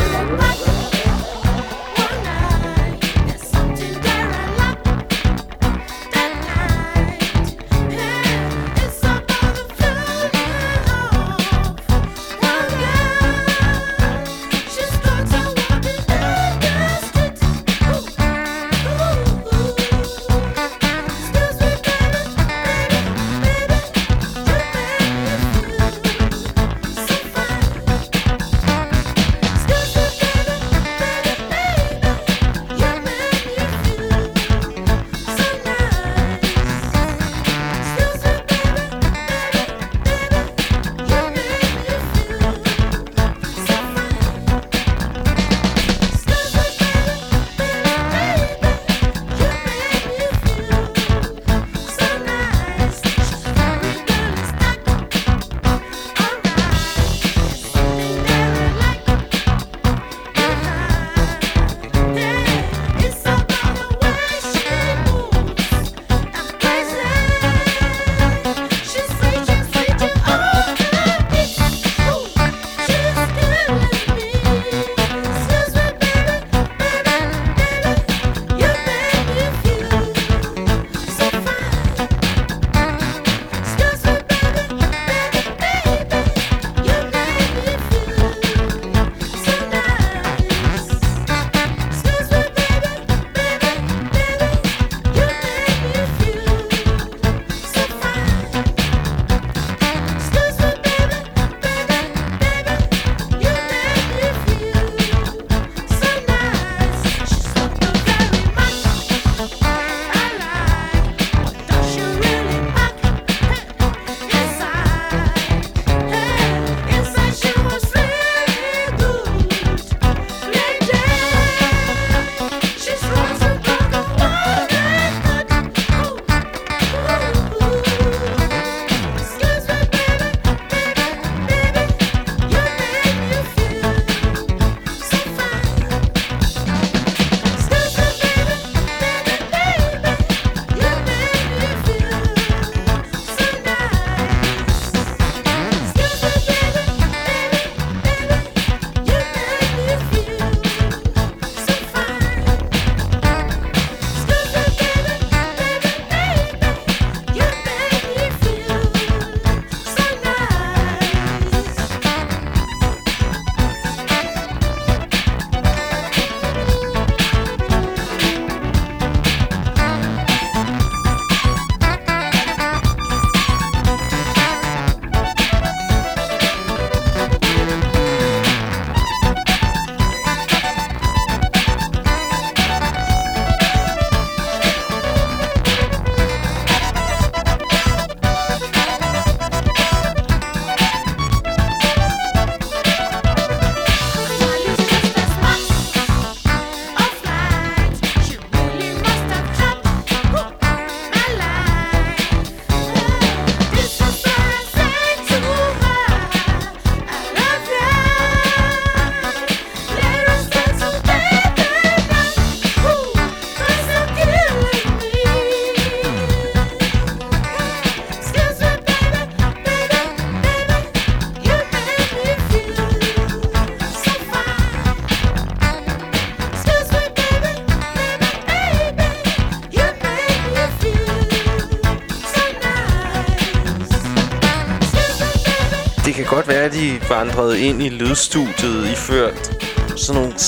kan godt være, at de vandrede ind i lydstudiet iført sådan nogle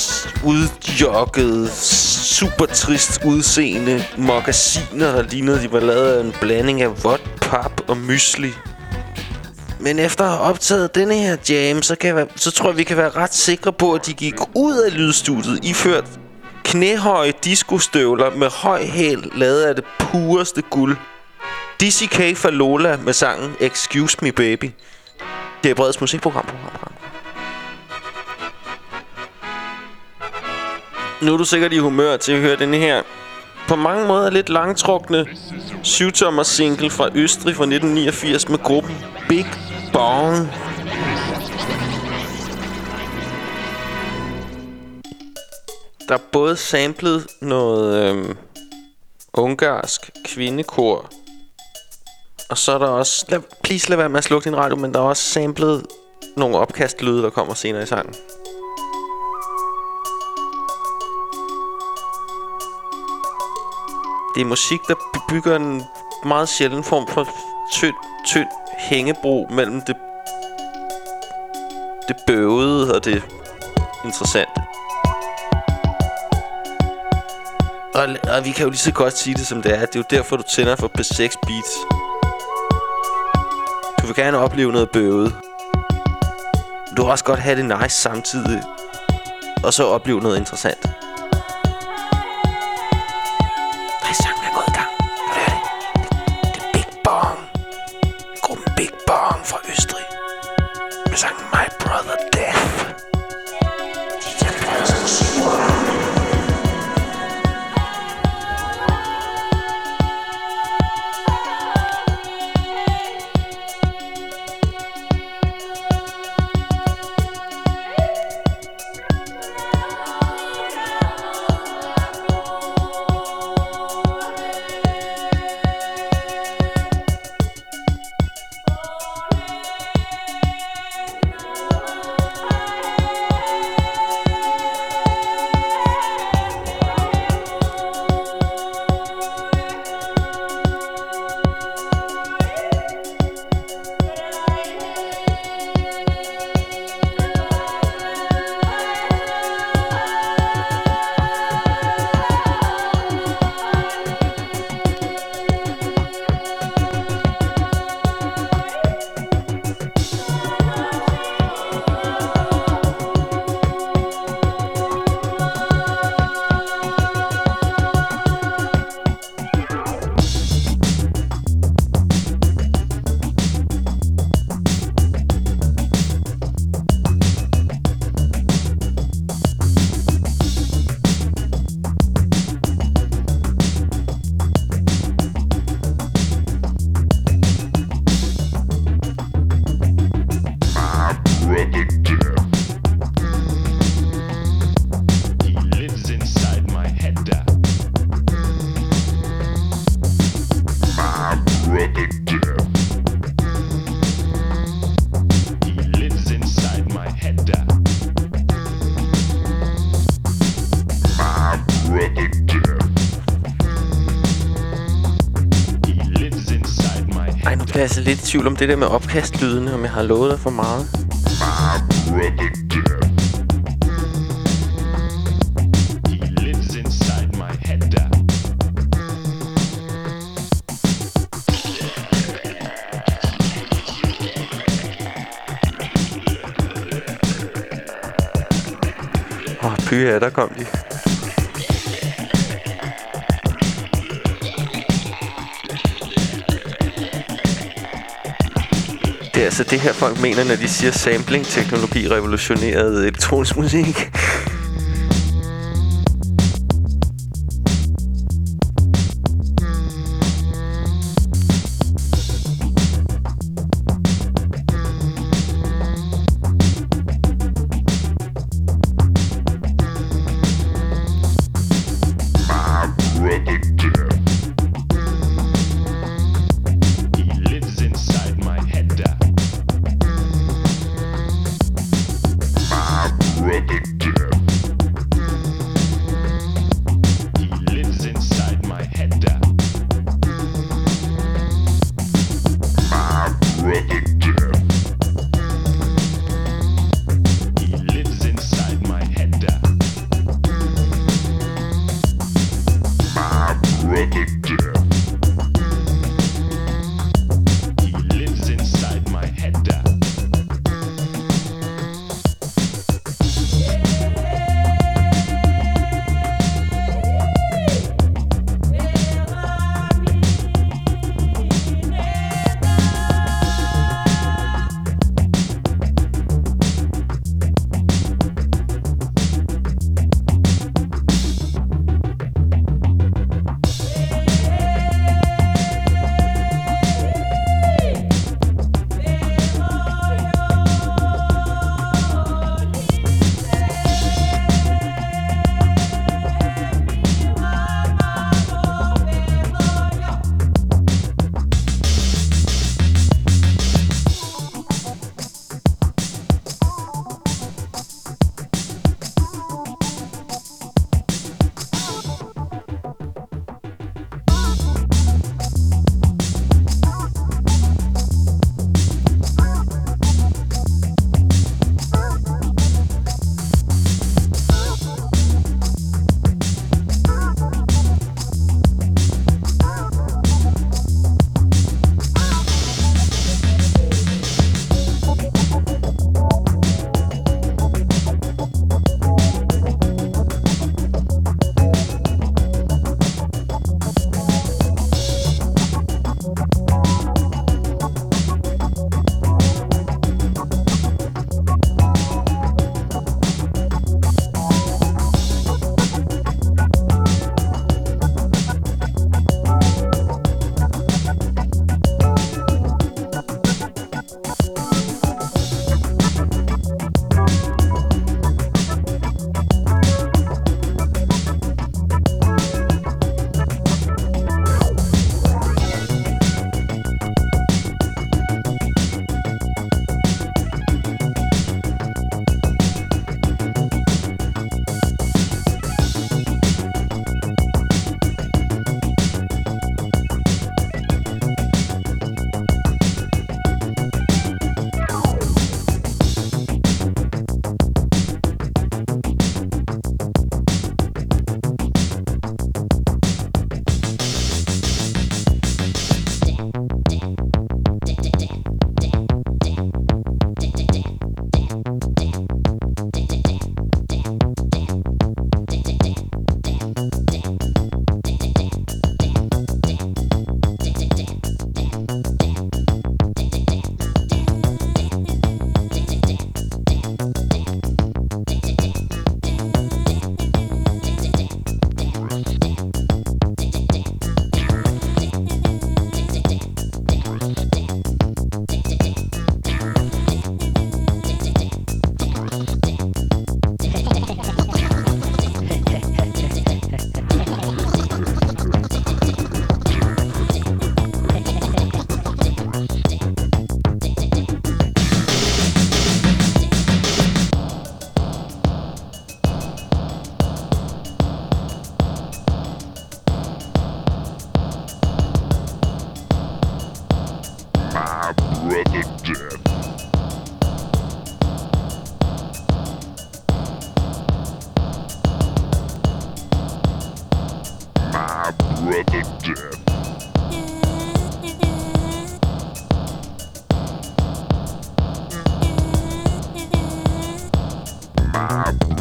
udjoggede, super trist udseende magasiner, der lignede, de var lavet af en blanding af vådt pap og mysli. Men efter at have optaget denne her jam, så, kan jeg være, så tror jeg, vi kan være ret sikre på, at de gik ud af lydstudiet iført knæhøje discostøvler med høj hæl, lavet af det pureste guld. Dizzy K fra Lola med sangen Excuse Me Baby. Det er Breds musikprogram. Program, program. Nu er du sikkert i humør til at høre denne her på mange måder lidt langtrukne syvtommer single fra Østrig fra nitten niogfirs med gruppen Big Bong. Der er både samlet noget øhm, ungarsk kvindekor, og så er der også... Lad, please lad være med at slukke din radio, men der er også samlet nogle opkastlyde, der kommer senere i sangen. Det er musik, der bygger en meget sjælden form for tynd, tynd hængebro mellem det, det bøvede og det interessante. Og, og vi kan jo lige så godt sige det som det er. Det er jo derfor, du tænder for P seks Beats. Du vil gerne opleve noget bøvet. Du vil også godt have det nice samtidig. Og så opleve noget interessant. Nej, sangen er gået i gang. Kan du høre det? Det er Big Bong. Gruppen Big Bong fra Østrig. Med sangen My Brother Death. D J Breds. Jeg er altså lidt i tvivl om det der med opkastlydene, om jeg har lovet dig for meget. Åh, oh, pyha, der kom de. Det er altså det her folk mener, når de siger sampling-teknologi revolutionerede elektronisk musik. Brother Death.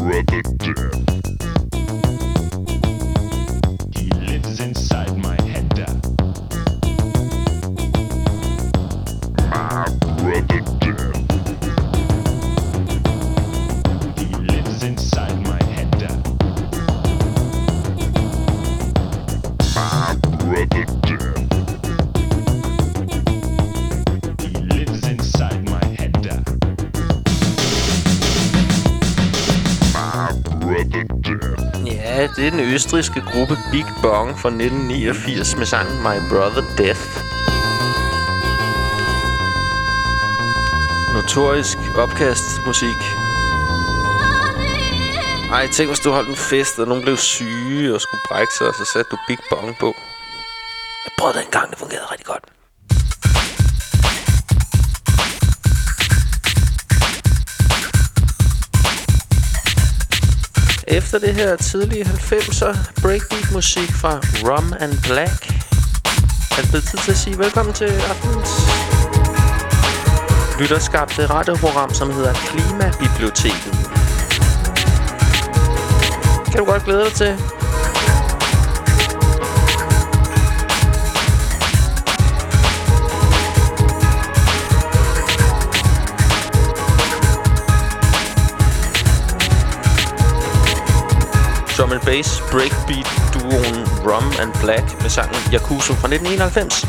brother death. He lives inside my head. My brother death. He lives inside my head. My brother death. He lives inside my head. My brother death. Ja, det er den østrigske gruppe Big Bong fra nitten niogfirs med sangen My Brother Death. Notorisk opkastmusik. Ej, tænk hvis du holdt en fest, og nogen blev syge og skulle brække sig, og så satte du Big Bong på. Jeg prøvede det engang, det fungerede rigtig godt. Efter det her tidlige halvfemser breakbeat-musik fra Rum and Black, er det blevet tid til at sige velkommen til aftens lytterskabte radioprogram, som hedder Klimabiblioteket. Kan du godt glæde dig til? Drum and bass breakbeat duoen Rum and Black med sangen Yakuza fra nitten enoghalvfems.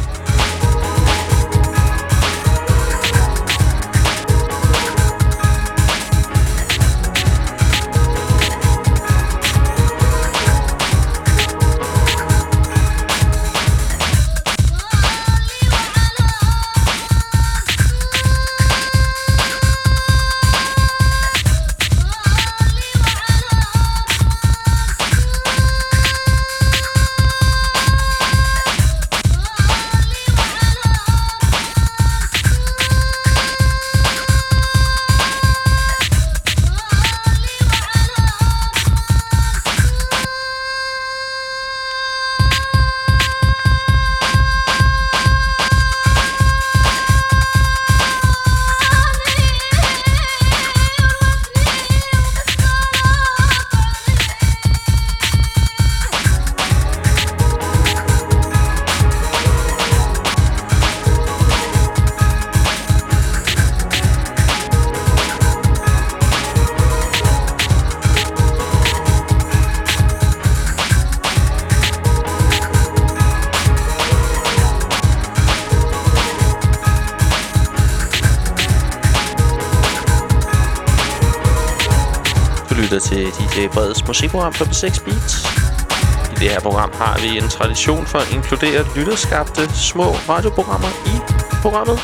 Til D J Breds musikprogram på B seks Beats. I det her program har vi en tradition for at inkludere lytterskabte små radioprogrammer i programmet.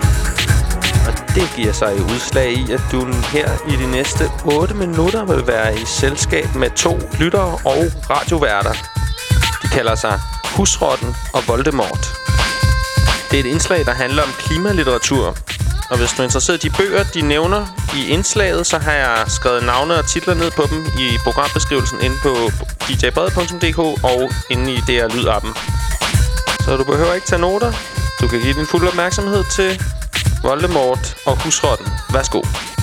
Og det giver sig udslag i, at du her i de næste otte minutter vil være i selskab med to lyttere og radioværter. De kalder sig Husrotten og Voldemort. Det er et indslag, der handler om klimalitteratur. Og hvis du er interesseret i de bøger, de nævner i indslaget, så har jeg skrevet navne og titler ned på dem i programbeskrivelsen inde på d j brede punktum d k og inde i D R Lyd-appen. Så du behøver ikke tage noter. Du kan give din fuld opmærksomhed til Voldemort og Husrotten. Værsgo.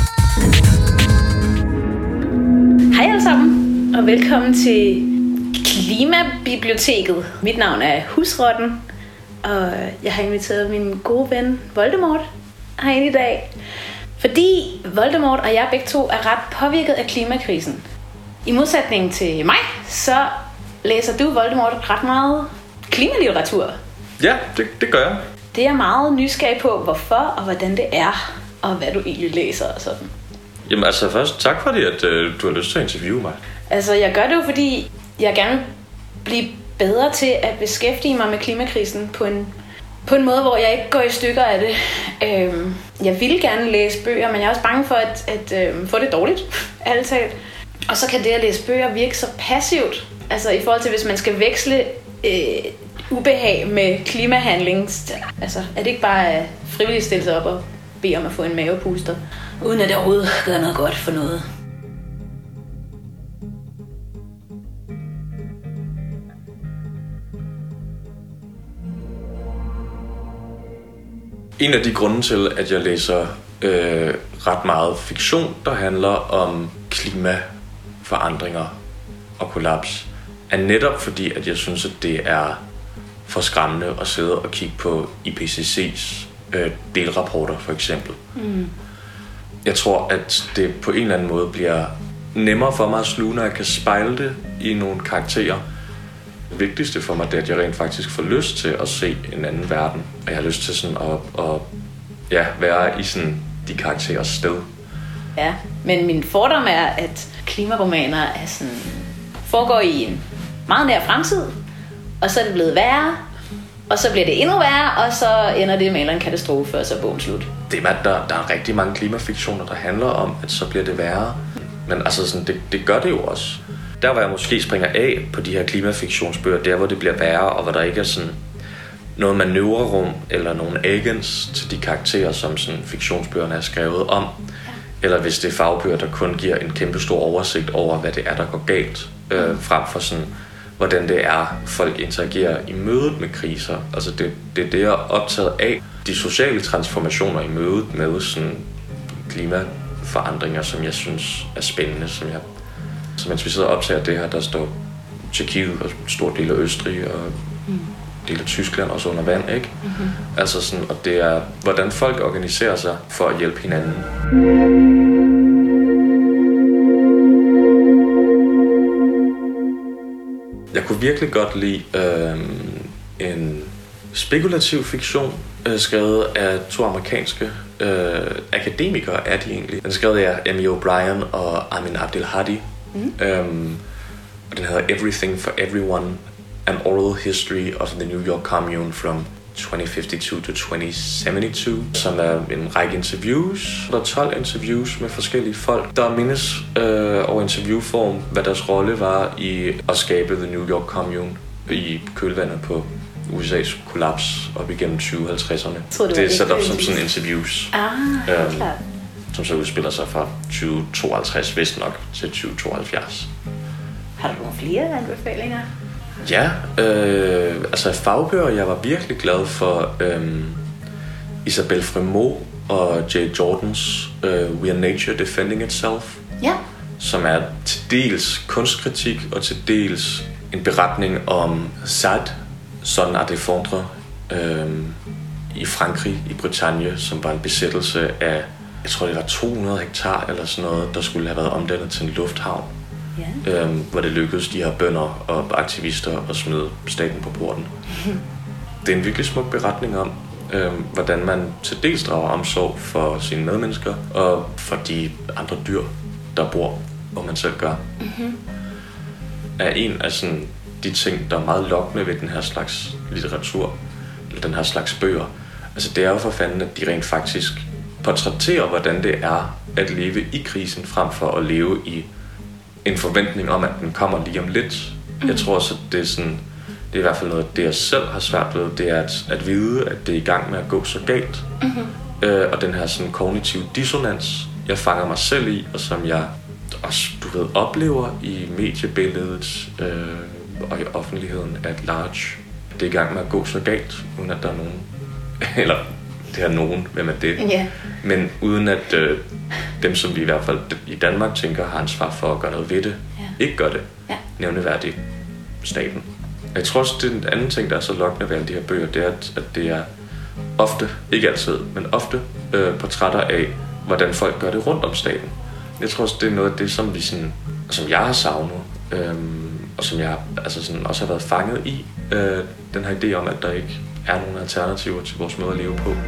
Hej alle sammen, og velkommen til Klimabiblioteket. Mit navn er Husrotten, og jeg har inviteret min gode ven Voldemort herinde i dag. Fordi Voldemort og jeg begge to er ret påvirket af klimakrisen. I modsætning til mig, så læser du, Voldemort, ret meget klimalitteratur. Ja, det, det gør jeg. Det er jeg meget nysgerrig på, hvorfor og hvordan det er, og hvad du egentlig læser og sådan. Jamen altså først, tak fordi at, øh, du har lyst til at interviewe mig. Altså jeg gør det jo, fordi jeg gerne vil blive bedre til at beskæftige mig med klimakrisen på en, på en måde, hvor jeg ikke går i stykker af det. Øhm, jeg vil gerne læse bøger, men jeg er også bange for at, at øhm, få det dårligt, ærligt talt. Og så kan det at læse bøger virke så passivt. Altså i forhold til, hvis man skal veksle øh, ubehag med klimahandling. Altså er det ikke bare at frivilligt stille sig op og bede om at få en mavepuster, uden at det overhovedet gør noget godt for noget. En af de grunde til, at jeg læser øh, ret meget fiktion, der handler om klima forandringer og kollaps, er netop fordi, at jeg synes, at det er for skræmmende at sidde og kigge på I P C C's øh, delrapporter, for eksempel. Mm. Jeg tror, at det på en eller anden måde bliver nemmere for mig at sluge, når jeg kan spejle det i nogle karakterer. Det vigtigste for mig, det er, at jeg rent faktisk får lyst til at se en anden verden. Og jeg har lyst til sådan at, at ja, være i sådan de karakterers sted. Ja, men min fordom er, at klimaromaner er sådan, foregår i en meget nær fremtid, og så er det blevet værre, og så bliver det endnu værre, og så ender det med en katastrofe, og så er bogen slut. Det er, der, der er rigtig mange klimafiktioner, der handler om, at så bliver det værre. Men altså, sådan, det, det gør det jo også. Der, hvor jeg måske springer af på de her klimafiktionsbøger, der hvor det bliver værre, og hvor der ikke er sådan noget manøvrerum eller nogle agents til de karakterer, som sådan fiktionsbøgerne er skrevet om. Eller hvis det er fagbøger, der kun giver en kæmpe stor oversigt over, hvad det er, der går galt. Øh, frem for sådan, hvordan det er, folk interagerer i mødet med kriser. Altså det, det er det, jeg er optaget af. De sociale transformationer i mødet med sådan klimaforandringer, som jeg synes er spændende. Som jeg, så mens vi sidder og optager det her, der står Tjekkiet og en stor del af Østrig og en del af Tyskland også under vand, ikke? Mm-hmm. Altså sådan, og det er, hvordan folk organiserer sig for at hjælpe hinanden. Jeg kunne virkelig godt lide øh, en spekulativ fiktion, øh, skrevet af to amerikanske øh, akademikere, er de egentlig. Den er skrevet af Amy O'Brien og Amin Abdelhadi. Mm. Øhm, og den hedder Everything for Everyone, An Oral History of the New York Commune from twenty fifty-two to twenty seventy-two, som er en række interviews. Der er tolv interviews med forskellige folk, der mindes øh, over interviewform, hvad deres rolle var i at skabe The New York Commune i kølvandet på U S A's kollaps op igennem tyve halvtredserne. Det er sat op som sådan interviews, ah, øhm, som så udspiller sig fra tyve tooghalvtreds vist nok til tyve tooghalvfjerds. Har du nogle flere anbefalinger? Ja, øh, altså fagbøger, jeg var virkelig glad for øh, Isabelle Fremont og Jay Jordans øh, We Are Nature Defending Itself, ja. Som er til dels kunstkritik og til dels en beretning om Sade, Zone à défendre, øh, i Frankrig, i Bretagne, som var en besættelse af, jeg tror det var to hundrede hektar eller sådan noget, der skulle have været omdannet til en lufthavn. Yeah. Øhm, hvor det lykkedes de her bønder og aktivister at smide staten på porten. Det er en virkelig smuk beretning om, øhm, hvordan man til dels drager omsorg for sine medmennesker og for de andre dyr, der bor, hvor man selv gør. Mm-hmm. Er en af sådan, de ting, der er meget lokkende ved den her slags litteratur, eller den her slags bøger. Altså det er jo for fanden, at de rent faktisk portrætterer, hvordan det er at leve i krisen, frem for at leve i en forventning om, at den kommer lige om lidt. Mm. Jeg tror også, at det er sådan, det er i hvert fald noget, det jeg selv har svært ved, det er at, at vide, at det er i gang med at gå så galt. Mm-hmm. Øh, og den her sådan kognitive dissonans, jeg fanger mig selv i, og som jeg også, du ved, oplever i mediebilledet øh, og i offentligheden at large. Det er i gang med at gå så galt, uden at der er nogen, eller det er nogen, hvem er det? Yeah. Men uden at øh, dem, som vi i hvert fald i Danmark tænker har ansvar for at gøre noget ved det, yeah. ikke gør det. Yeah. Nævneværdigt staten. Jeg tror også, det er en anden ting, der er så lokkende ved alle de her bøger, det er, at, at det er ofte, ikke altid, men ofte øh, portrætter af, hvordan folk gør det rundt om staten. Jeg tror også, det er noget af det, som, vi sådan, som jeg har savnet, øh, og som jeg altså sådan, også har været fanget i, øh, den her idé om, at der ikke er nogle alternativer til vores måde at leve på.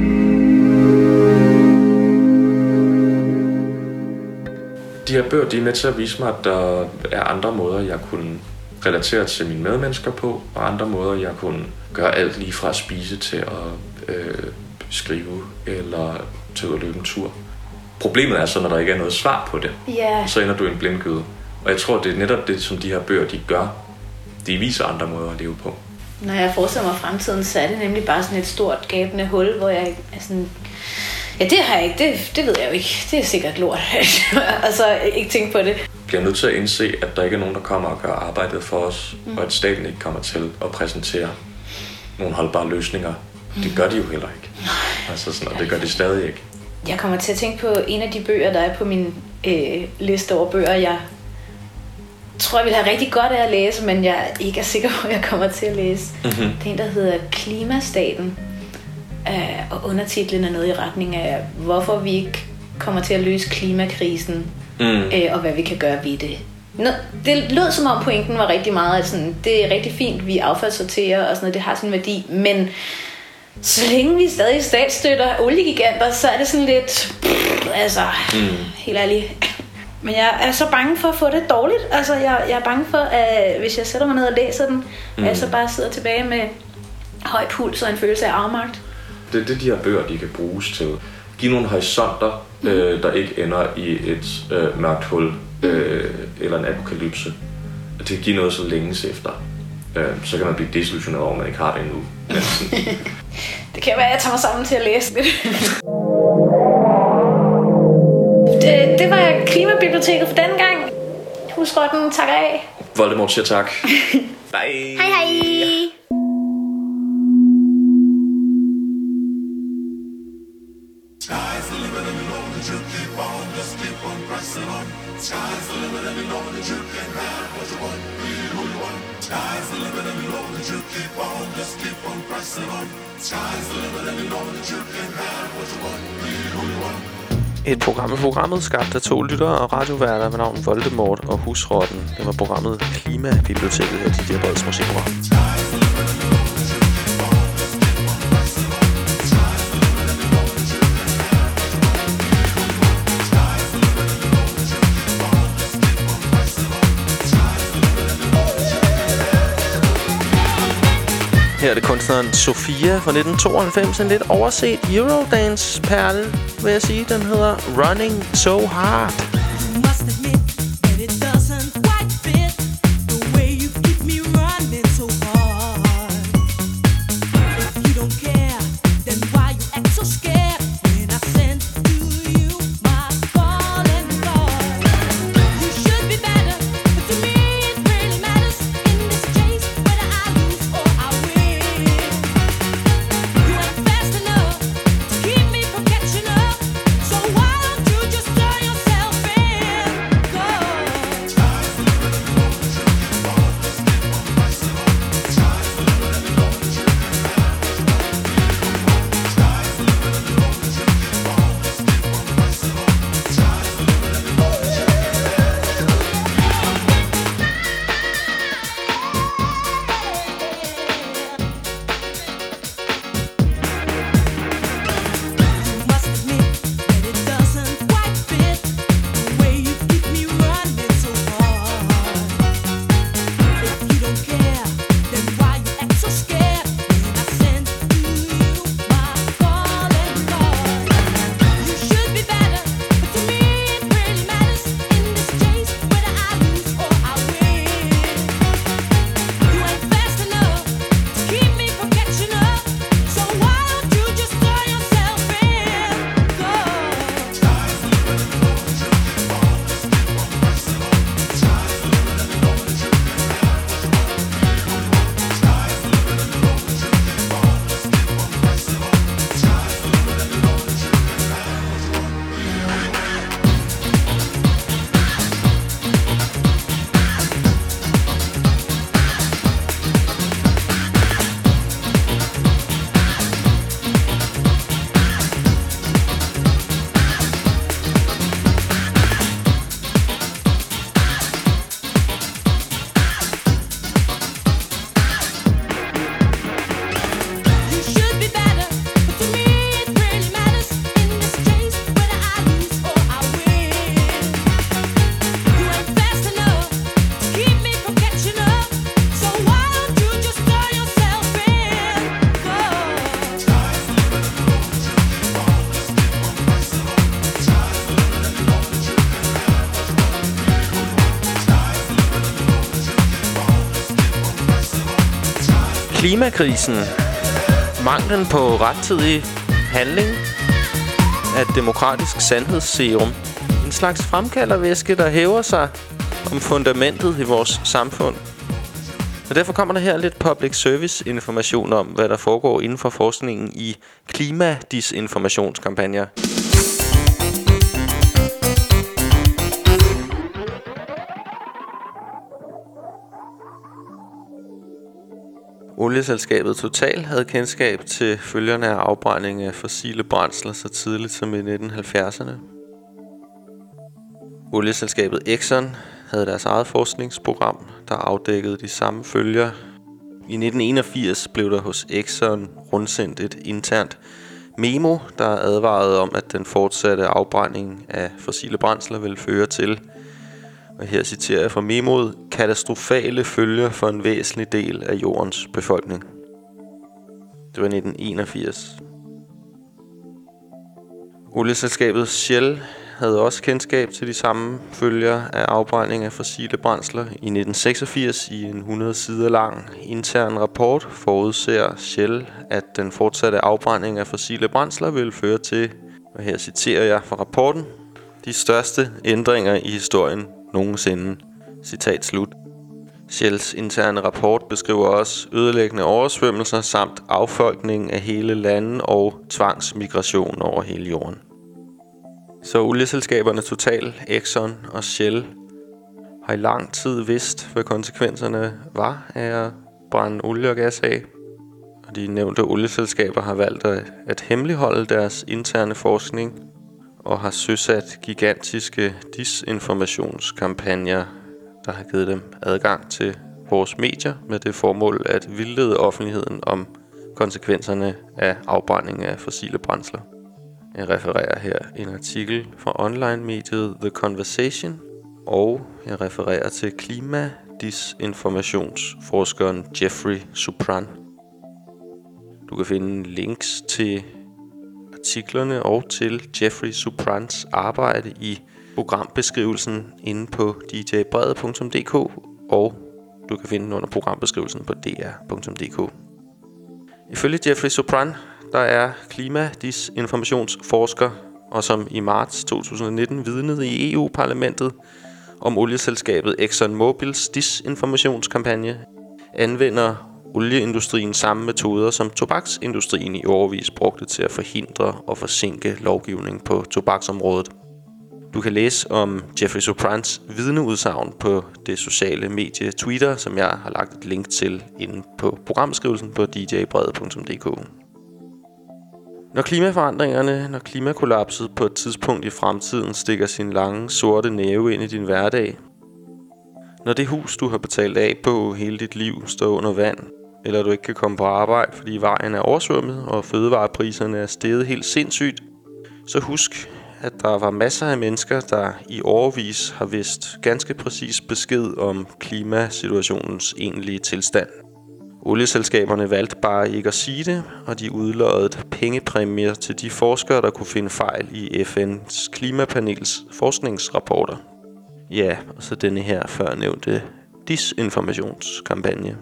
De her bøger, de er med til at vise mig, at der er andre måder, jeg kunne relatere til mine medmennesker på, og andre måder, jeg kunne gøre alt lige fra at spise til at øh, skrive eller tage ud og løbe en tur. Problemet er så, når der ikke er noget svar på det, yeah. så ender du i en blindgyde. Og jeg tror, det er netop det, som de her bøger, de gør. De viser andre måder at leve på. Når jeg forestiller mig fremtiden, så er det nemlig bare sådan et stort gabende hul, hvor jeg er sådan... Ja, det har jeg ikke. Det, det ved jeg jo ikke. Det er sikkert lort. Altså, ikke tænke på det. Jeg bliver nødt til at indse, at der ikke er nogen, der kommer og gør arbejdet for os, mm. og at staten ikke kommer til at præsentere nogle holdbare løsninger. Mm. Det gør de jo heller ikke. Altså sådan, og det gør de stadig ikke. Jeg kommer til at tænke på en af de bøger, der er på min øh, liste over bøger, jeg tror, jeg vil have rigtig godt af at læse, men jeg ikke er sikker på, at jeg kommer til at læse. Mm-hmm. Det er en, der hedder Klimastaten. Uh, og undertitlen er noget i retning af, hvorfor vi ikke kommer til at løse klimakrisen, mm. uh, og hvad vi kan gøre ved det. Nå, det lød som om pointen var rigtig meget, at sådan, det er rigtig fint, vi affaldssorterer og sådan noget, det har sin værdi, men så længe vi stadig statsstøtter oliegiganter, så er det sådan lidt, pff, altså, mm. helt ærligt. Men jeg er så bange for at få det dårligt. Altså, jeg, jeg er bange for, at hvis jeg sætter mig ned og læser den, mm. at jeg så bare sidder tilbage med høj puls og en følelse af afmagt. Det er det, de her bøger, de kan bruges til. Giv nogle horisonter, mm. øh, der ikke ender i et øh, mørkt hul øh, eller en apokalypse. Det kan give noget så længes efter. Øh, så kan man blive desillusioneret over, at man ikke har det endnu. Det kan være, at jeg tager mig sammen til at læse lidt. det, det var Klimabiblioteket for denne gang. Husrotten takker af. Voldemort siger tak. Bye. Hej hej. Sky's the limit and you know that you keep on, just keep on pressing on. Sky's the limit and you know that you can have what you want, be who you want. Sky's the limit and you know that you keep on, just keep on pressing on. Sky's the limit and you know that you can have what you want, be who you want. Et program med programmet skabt af to lyttere og radioværter med navn Voldemort og Husrotten. Det var programmet Klimabiblioteket her til D J Breds musikprogram. Her er det kunstneren Sofia fra nitten tooghalvfems. En lidt overset Eurodance-perle, vil jeg sige. Den hedder Running So Hard. Klimakrisen, manglen på rettidig handling af et demokratisk sandhedsserum. En slags fremkaldervæske, der hæver sig om fundamentet i vores samfund. Og derfor kommer der her lidt public service information om, hvad der foregår inden for forskningen i klimadisinformationskampagner. Olieselskabet Total havde kendskab til følgerne af afbrænding af fossile brændsler så tidligt som i nitten halvfjerdserne. Olieselskabet Exxon havde deres eget forskningsprogram, der afdækkede de samme følger. I nitten enogfirs blev der hos Exxon rundsendt et internt memo, der advarede om, at den fortsatte afbrænding af fossile brændsler ville føre til, og her citerer jeg fra memoet, katastrofale følger for en væsentlig del af jordens befolkning. Det var nitten enogfirs. Olieselskabet Shell havde også kendskab til de samme følger af afbrænding af fossile brændsler. I nitten seksogfirs i en hundrede sider lang intern rapport forudser Shell, at den fortsatte afbrænding af fossile brændsler vil føre til, og her citerer jeg fra rapporten, de største ændringer i historien nogensinde. Citat slut. Shells interne rapport beskriver også ødelæggende oversvømmelser samt affolkning af hele lande og tvangsmigration over hele jorden. Så olieselskaberne Total, Exxon og Shell har i lang tid vidst, hvad konsekvenserne var af at brænde olie og gas af. Og de nævnte olieselskaber har valgt at, at hemmeligholde deres interne forskning og har søsat gigantiske disinformationskampagner, der har givet dem adgang til vores medier med det formål at vildlede offentligheden om konsekvenserne af afbrænding af fossile brændsler. Jeg refererer her en artikel fra online-mediet The Conversation, og jeg refererer til klimadisinformationsforskeren Jeffrey Supran. Du kan finde links til artiklerne og til Jeffrey Suprans arbejde i programbeskrivelsen inde på d j brede punktum d k, og du kan finde den under programbeskrivelsen på d r punktum d k. Ifølge Jeffrey Supran, der er klimadisinformationsforsker, og som i marts to tusind nitten vidnede i E U-parlamentet om olieselskabet ExxonMobils disinformationskampagne, anvender olieindustrien samme metoder, som tobaksindustrien i årevis brugte til at forhindre og forsinke lovgivning på tobaksområdet. Du kan læse om Jeffrey Suprans vidneudsagn på det sociale medie Twitter, som jeg har lagt et link til inde på programbeskrivelsen på d j brede punktum d k. Når klimaforandringerne, når klimakollapset på et tidspunkt i fremtiden stikker sin lange, sorte næve ind i din hverdag, når det hus, du har betalt af på hele dit liv, står under vand, eller du ikke kan komme på arbejde, fordi vejen er oversvømmet, og fødevarepriserne er steget helt sindssygt, så husk, at der var masser af mennesker, der i årevis har vidst ganske præcis besked om klimasituationens egentlige tilstand. Olieselskaberne valgte bare ikke at sige det, og de udlodede pengepræmier til de forskere, der kunne finde fejl i F N's klimapanels forskningsrapporter. Ja, og så denne her førnævnte disinformationskampagne.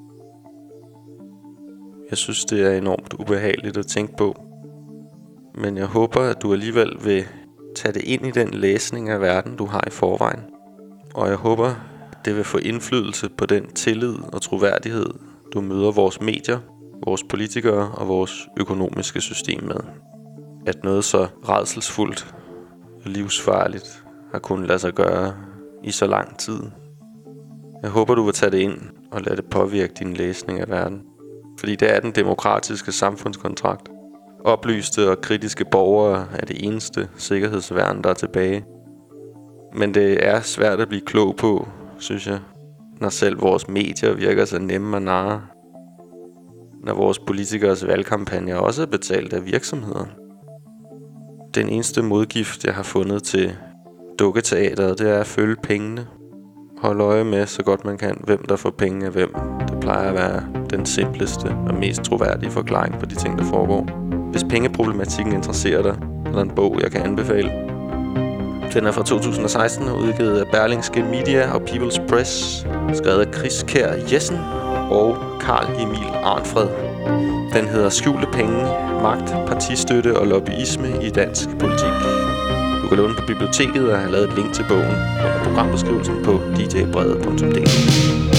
Jeg synes, det er enormt ubehageligt at tænke på. Men jeg håber, at du alligevel vil tage det ind i den læsning af verden, du har i forvejen. Og jeg håber, at det vil få indflydelse på den tillid og troværdighed, du møder vores medier, vores politikere og vores økonomiske system med. At noget så rædselsfuldt og livsfarligt har kunnet lade sig gøre i så lang tid. Jeg håber, du vil tage det ind og lade det påvirke din læsning af verden. Fordi det er den demokratiske samfundskontrakt. Oplyste og kritiske borgere er det eneste sikkerhedsværn, der er tilbage. Men det er svært at blive klog på, synes jeg, når selv vores medier virker så nemme at narre. Når vores politikers valgkampagner også er betalt af virksomheder. Den eneste modgift, jeg har fundet til dukketeateret, det er at følge pengene. Hold øje med, så godt man kan, hvem der får penge af hvem. Det plejer at være den simpleste og mest troværdige forklaring på de ting, der foregår. Hvis pengeproblematikken interesserer dig, er der en bog, jeg kan anbefale. Den er fra to tusind og seksten og udgivet af Berlingske Media og People's Press, skrevet af Chris Kjær Jessen og Carl Emil Arnfred. Den hedder Skjulte penge, magt, partistøtte og lobbyisme i dansk politik. Du kan låne på biblioteket og have lavet et link til bogen under programbeskrivelsen på d j brede punktum d k.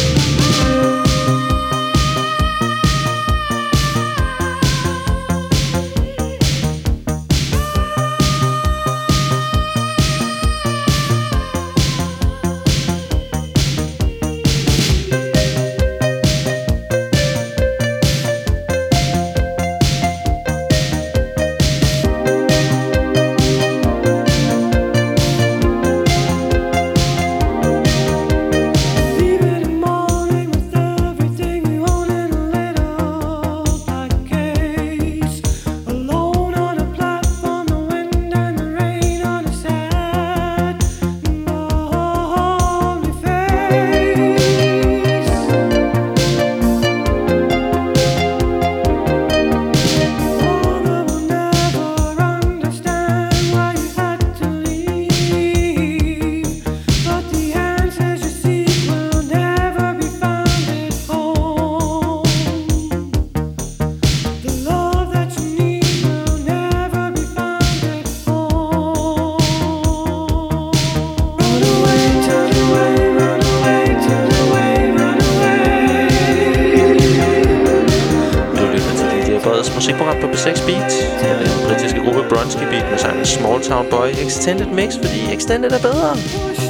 musikprogram på B seks Beat. Den britiske gruppe Bronski Beat med sangen Small Town Boy Extended Mix, fordi Extended er bedre.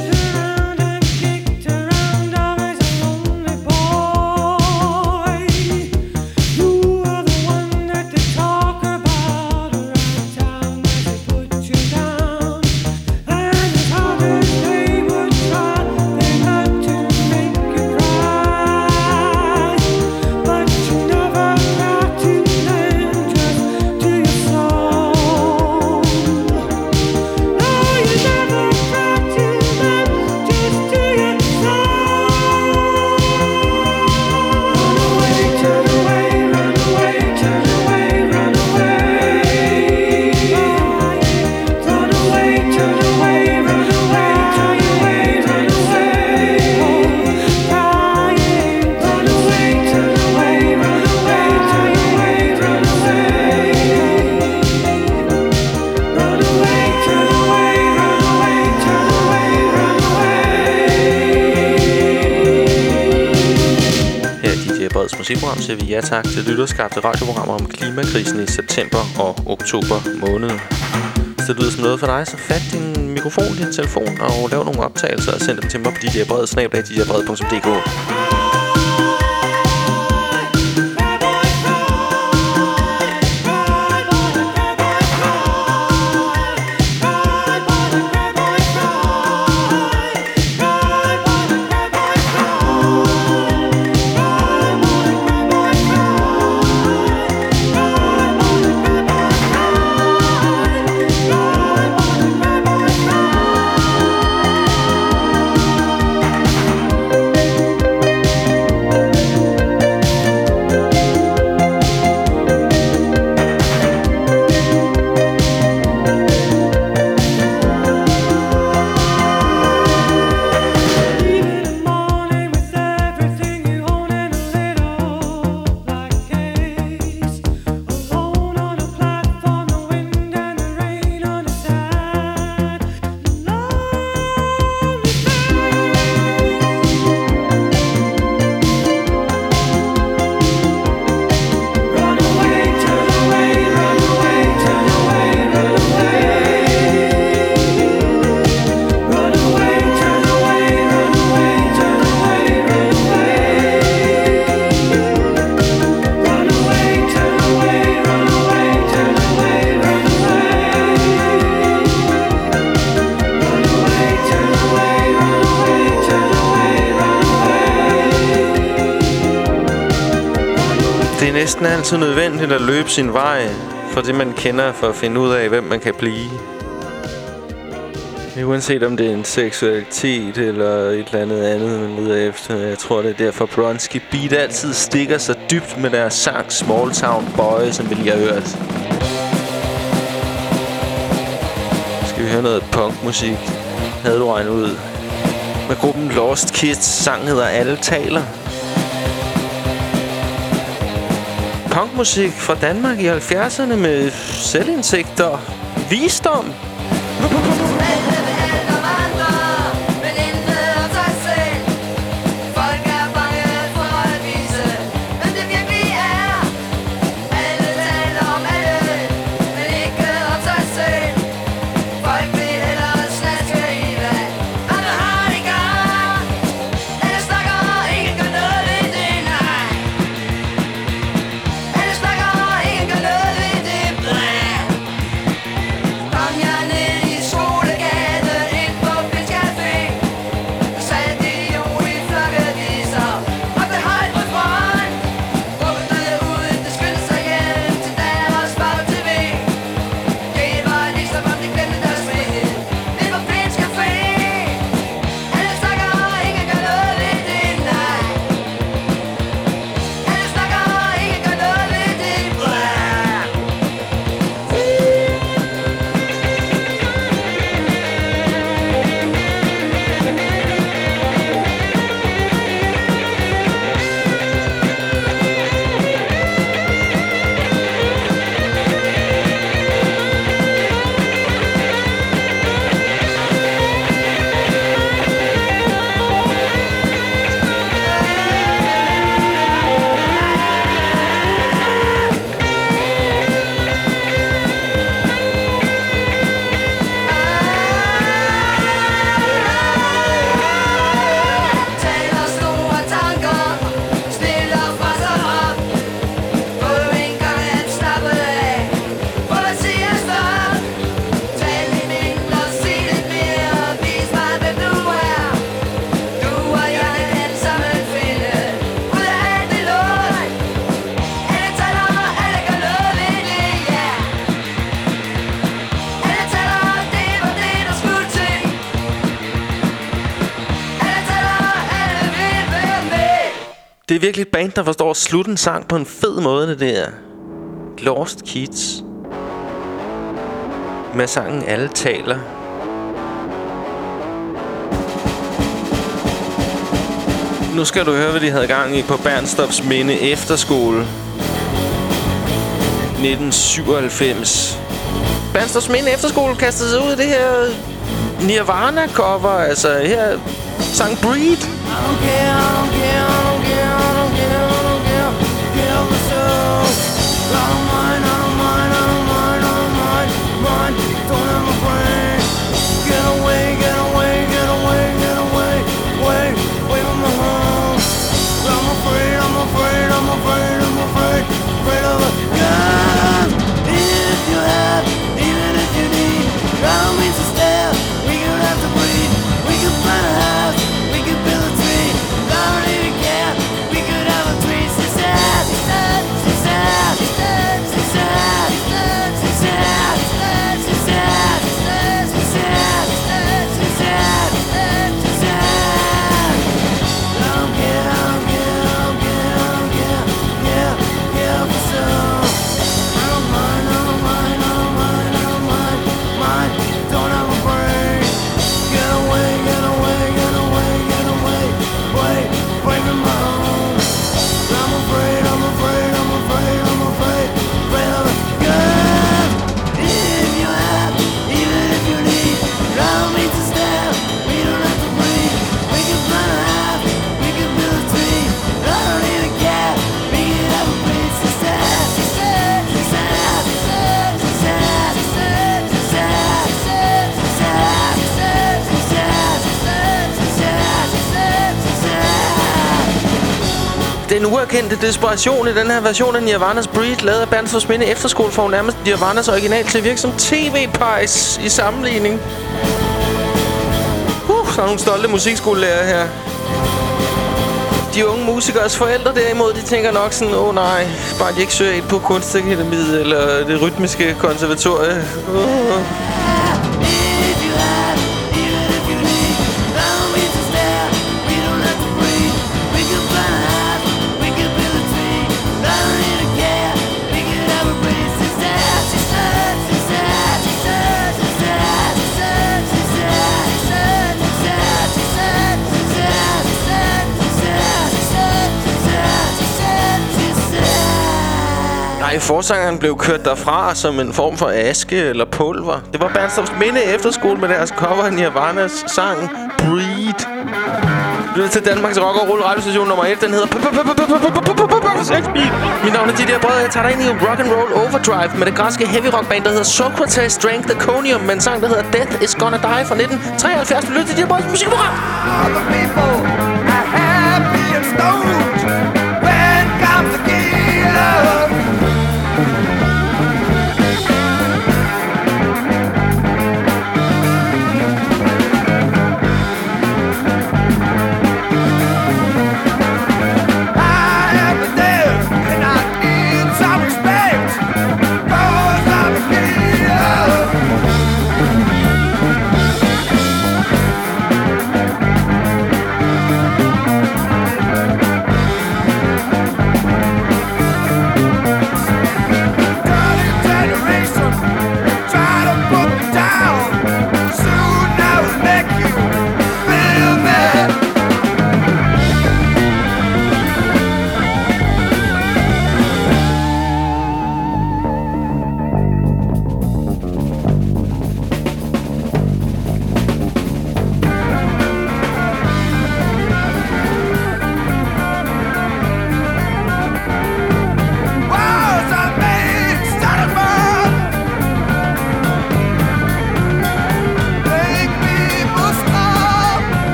Musikprogram siger vi ja tak til lytterskabte radioprogrammer om klimakrisen i september og oktober måned. Hvis det lyder som noget for dig, så fat din mikrofon, din telefon og lav nogle optagelser og send dem til mig på d j brede snabel-a d j brede punktum d k. Næsten altid nødvendigt at løbe sin vej for det, man kender, for at finde ud af, hvem man kan blive. Uanset om det er en seksualitet eller et eller andet andet, man leder efter. Jeg tror, det er derfor Bronski Beat altid stikker så dybt med deres sang Small Town Boy, som vi lige har hørt. Skal vi høre noget punkmusik? Havde du regnet ud? Med gruppen Lost Kids. Sangen hedder Alle Taler. Punkmusik fra Danmark i halvfjerdserne med selvindsigt og visdom. Kom jeg ned i skolen. Det er virkelig et band, der forstår at slutte en sang på en fed måde, det der. Lost Kids. Med sangen Alle taler. Nu skal du høre, hvad de havde gang i på Bernstorffs Minde Efterskole. nitten syvoghalvfems. Bernstorffs Minde Efterskole kastede sig ud af det her Nirvana-cover. Altså her sang Breed. I don't care, I don't care, I don't care, I don't care, I don't care, care myself. I don't mind, I don't mind, I don't mind, I don't mind, mind, don't have a brain. Get away, get away, get away, get away, away, away from my home. I'm afraid, I'm afraid, I'm afraid, I'm afraid, afraid of a gun. If you have, even if you need, I don't mean to stare, we could have to breathe, we could find a house. Build a tree, I don't even care. We could have a tree. She's sad, she's sad, she's sad, she's sad, she's sad, she's sad, she's sad, she's sad, she's sad, she's sad, she's sad. I don't care, I don't care, I don't care, I don't care, care, care for some. I don't mind, I don't mind, I don't mind, I don't mind, mind. Don't have a brain. Get away, get away, get away, get away. Wait, wait from my home. I'm afraid, I'm afraid, I'm afraid, I'm afraid, afraid of a gun. If you have, even if you need, I don't mean to stare. We don't have to breathe. We can plant a house, we can build a tree. I don't even care. We can have a breeze. She's sad, she's sad, she's sad, she's sad, she's sad, she's sad, she's sad, she's sad, she's sad, she's sad, she's sad, she's sad, she's sad, she's sad, she's sad. Den uerkendte desperation i den her version af Nirvanas Breed, lavet af Bernstorffs Minde Efterskole, får nærmest Nirvanas original til at virke som tv-pejs i sammenligning. Uh, så er nogle stolte musikskolelærer her. De unge musikers forældre derimod, de tænker nok sådan, åh oh, nej, bare de ikke søger ind på Kunstakademiet eller det rytmiske konservatorie. Uh. Nej, forsangeren blev kørt derfra som en form for aske eller pulver. Det var Bernstorffs Minde Efterskole med deres cover af Nirvanas sang Breed. Du er til Danmarks rock og roll radiostation nummer et. Den hedder Mit navn er Didier Brød. Jeg tager dig ind i rock and roll overdrive med det græske heavy rock band, der hedder Socrates Strength Iconium, med en sang, der hedder Death Is Gonna Die fra nitten treoghalvfjerds. Du lytter til Didier Brøds musikprogram. All the people are happy and stoned when comes the killer.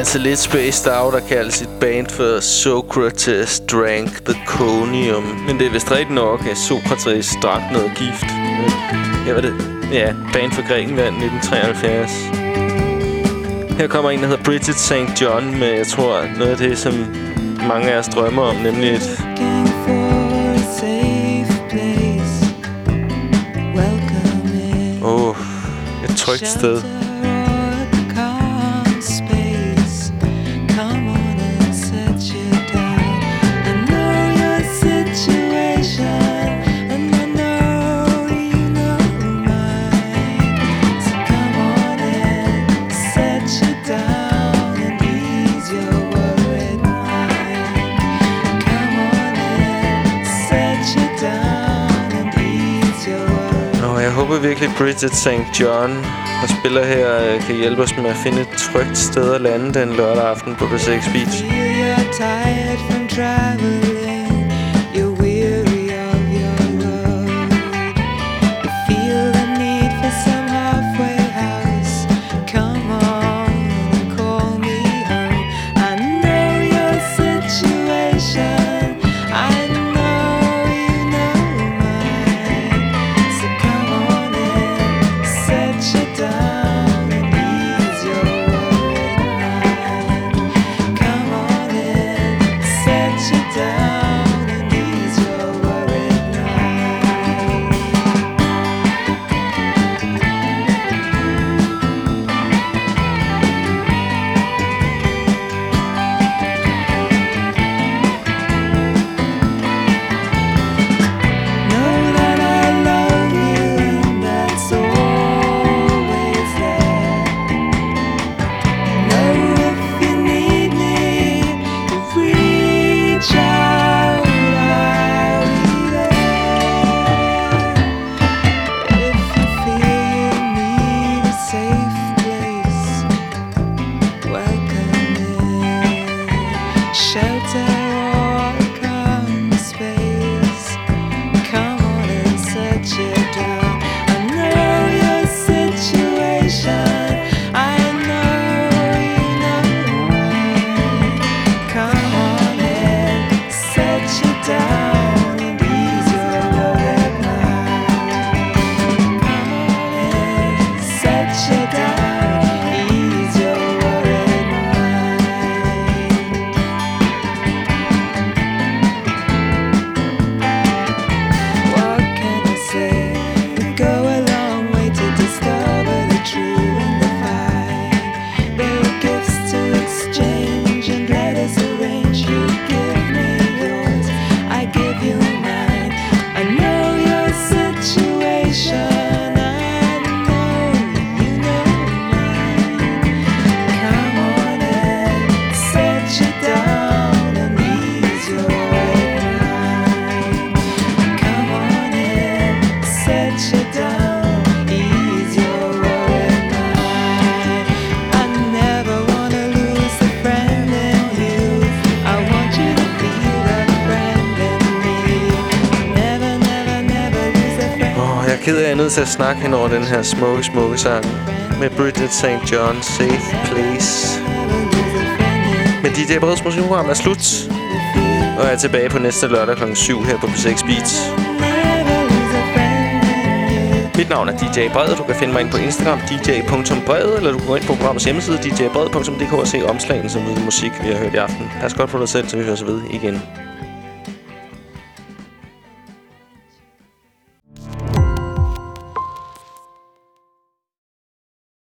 altså lidt spaced out at kalde sit band for Socrates Drank the Conium. Men det er vist rigtigt nok, at Sokrates drak noget gift. Her var det, ja, band for Grækenland nitten treoghalvfjerds. Her kommer en, der hedder Bridget Saint John med, jeg tror, noget af det, som mange af os drømmer om, nemlig et... Åh, oh, et trygt sted. Jeg håber virkelig, Bridget Saint John, der spiller her, kan hjælpe os med at finde et trygt sted at lande den lørdag aften på B seks Beats. Til at snakke hen over den her smukke, smukke sang med Bridget Saint John, Safe Place. Men D J Breds musikprogram er slut, og jeg er tilbage på næste lørdag klokken syv her på B seks Beats. Mit navn er D J Bred. Du kan finde mig ind på Instagram, d j punktum bred, eller du kan gå ind på programmets hjemmeside, d j bred punktum d k og se omslagene som lyder musik, vi har hørt i aften. Pas godt på dig selv, så vi høres ved igen.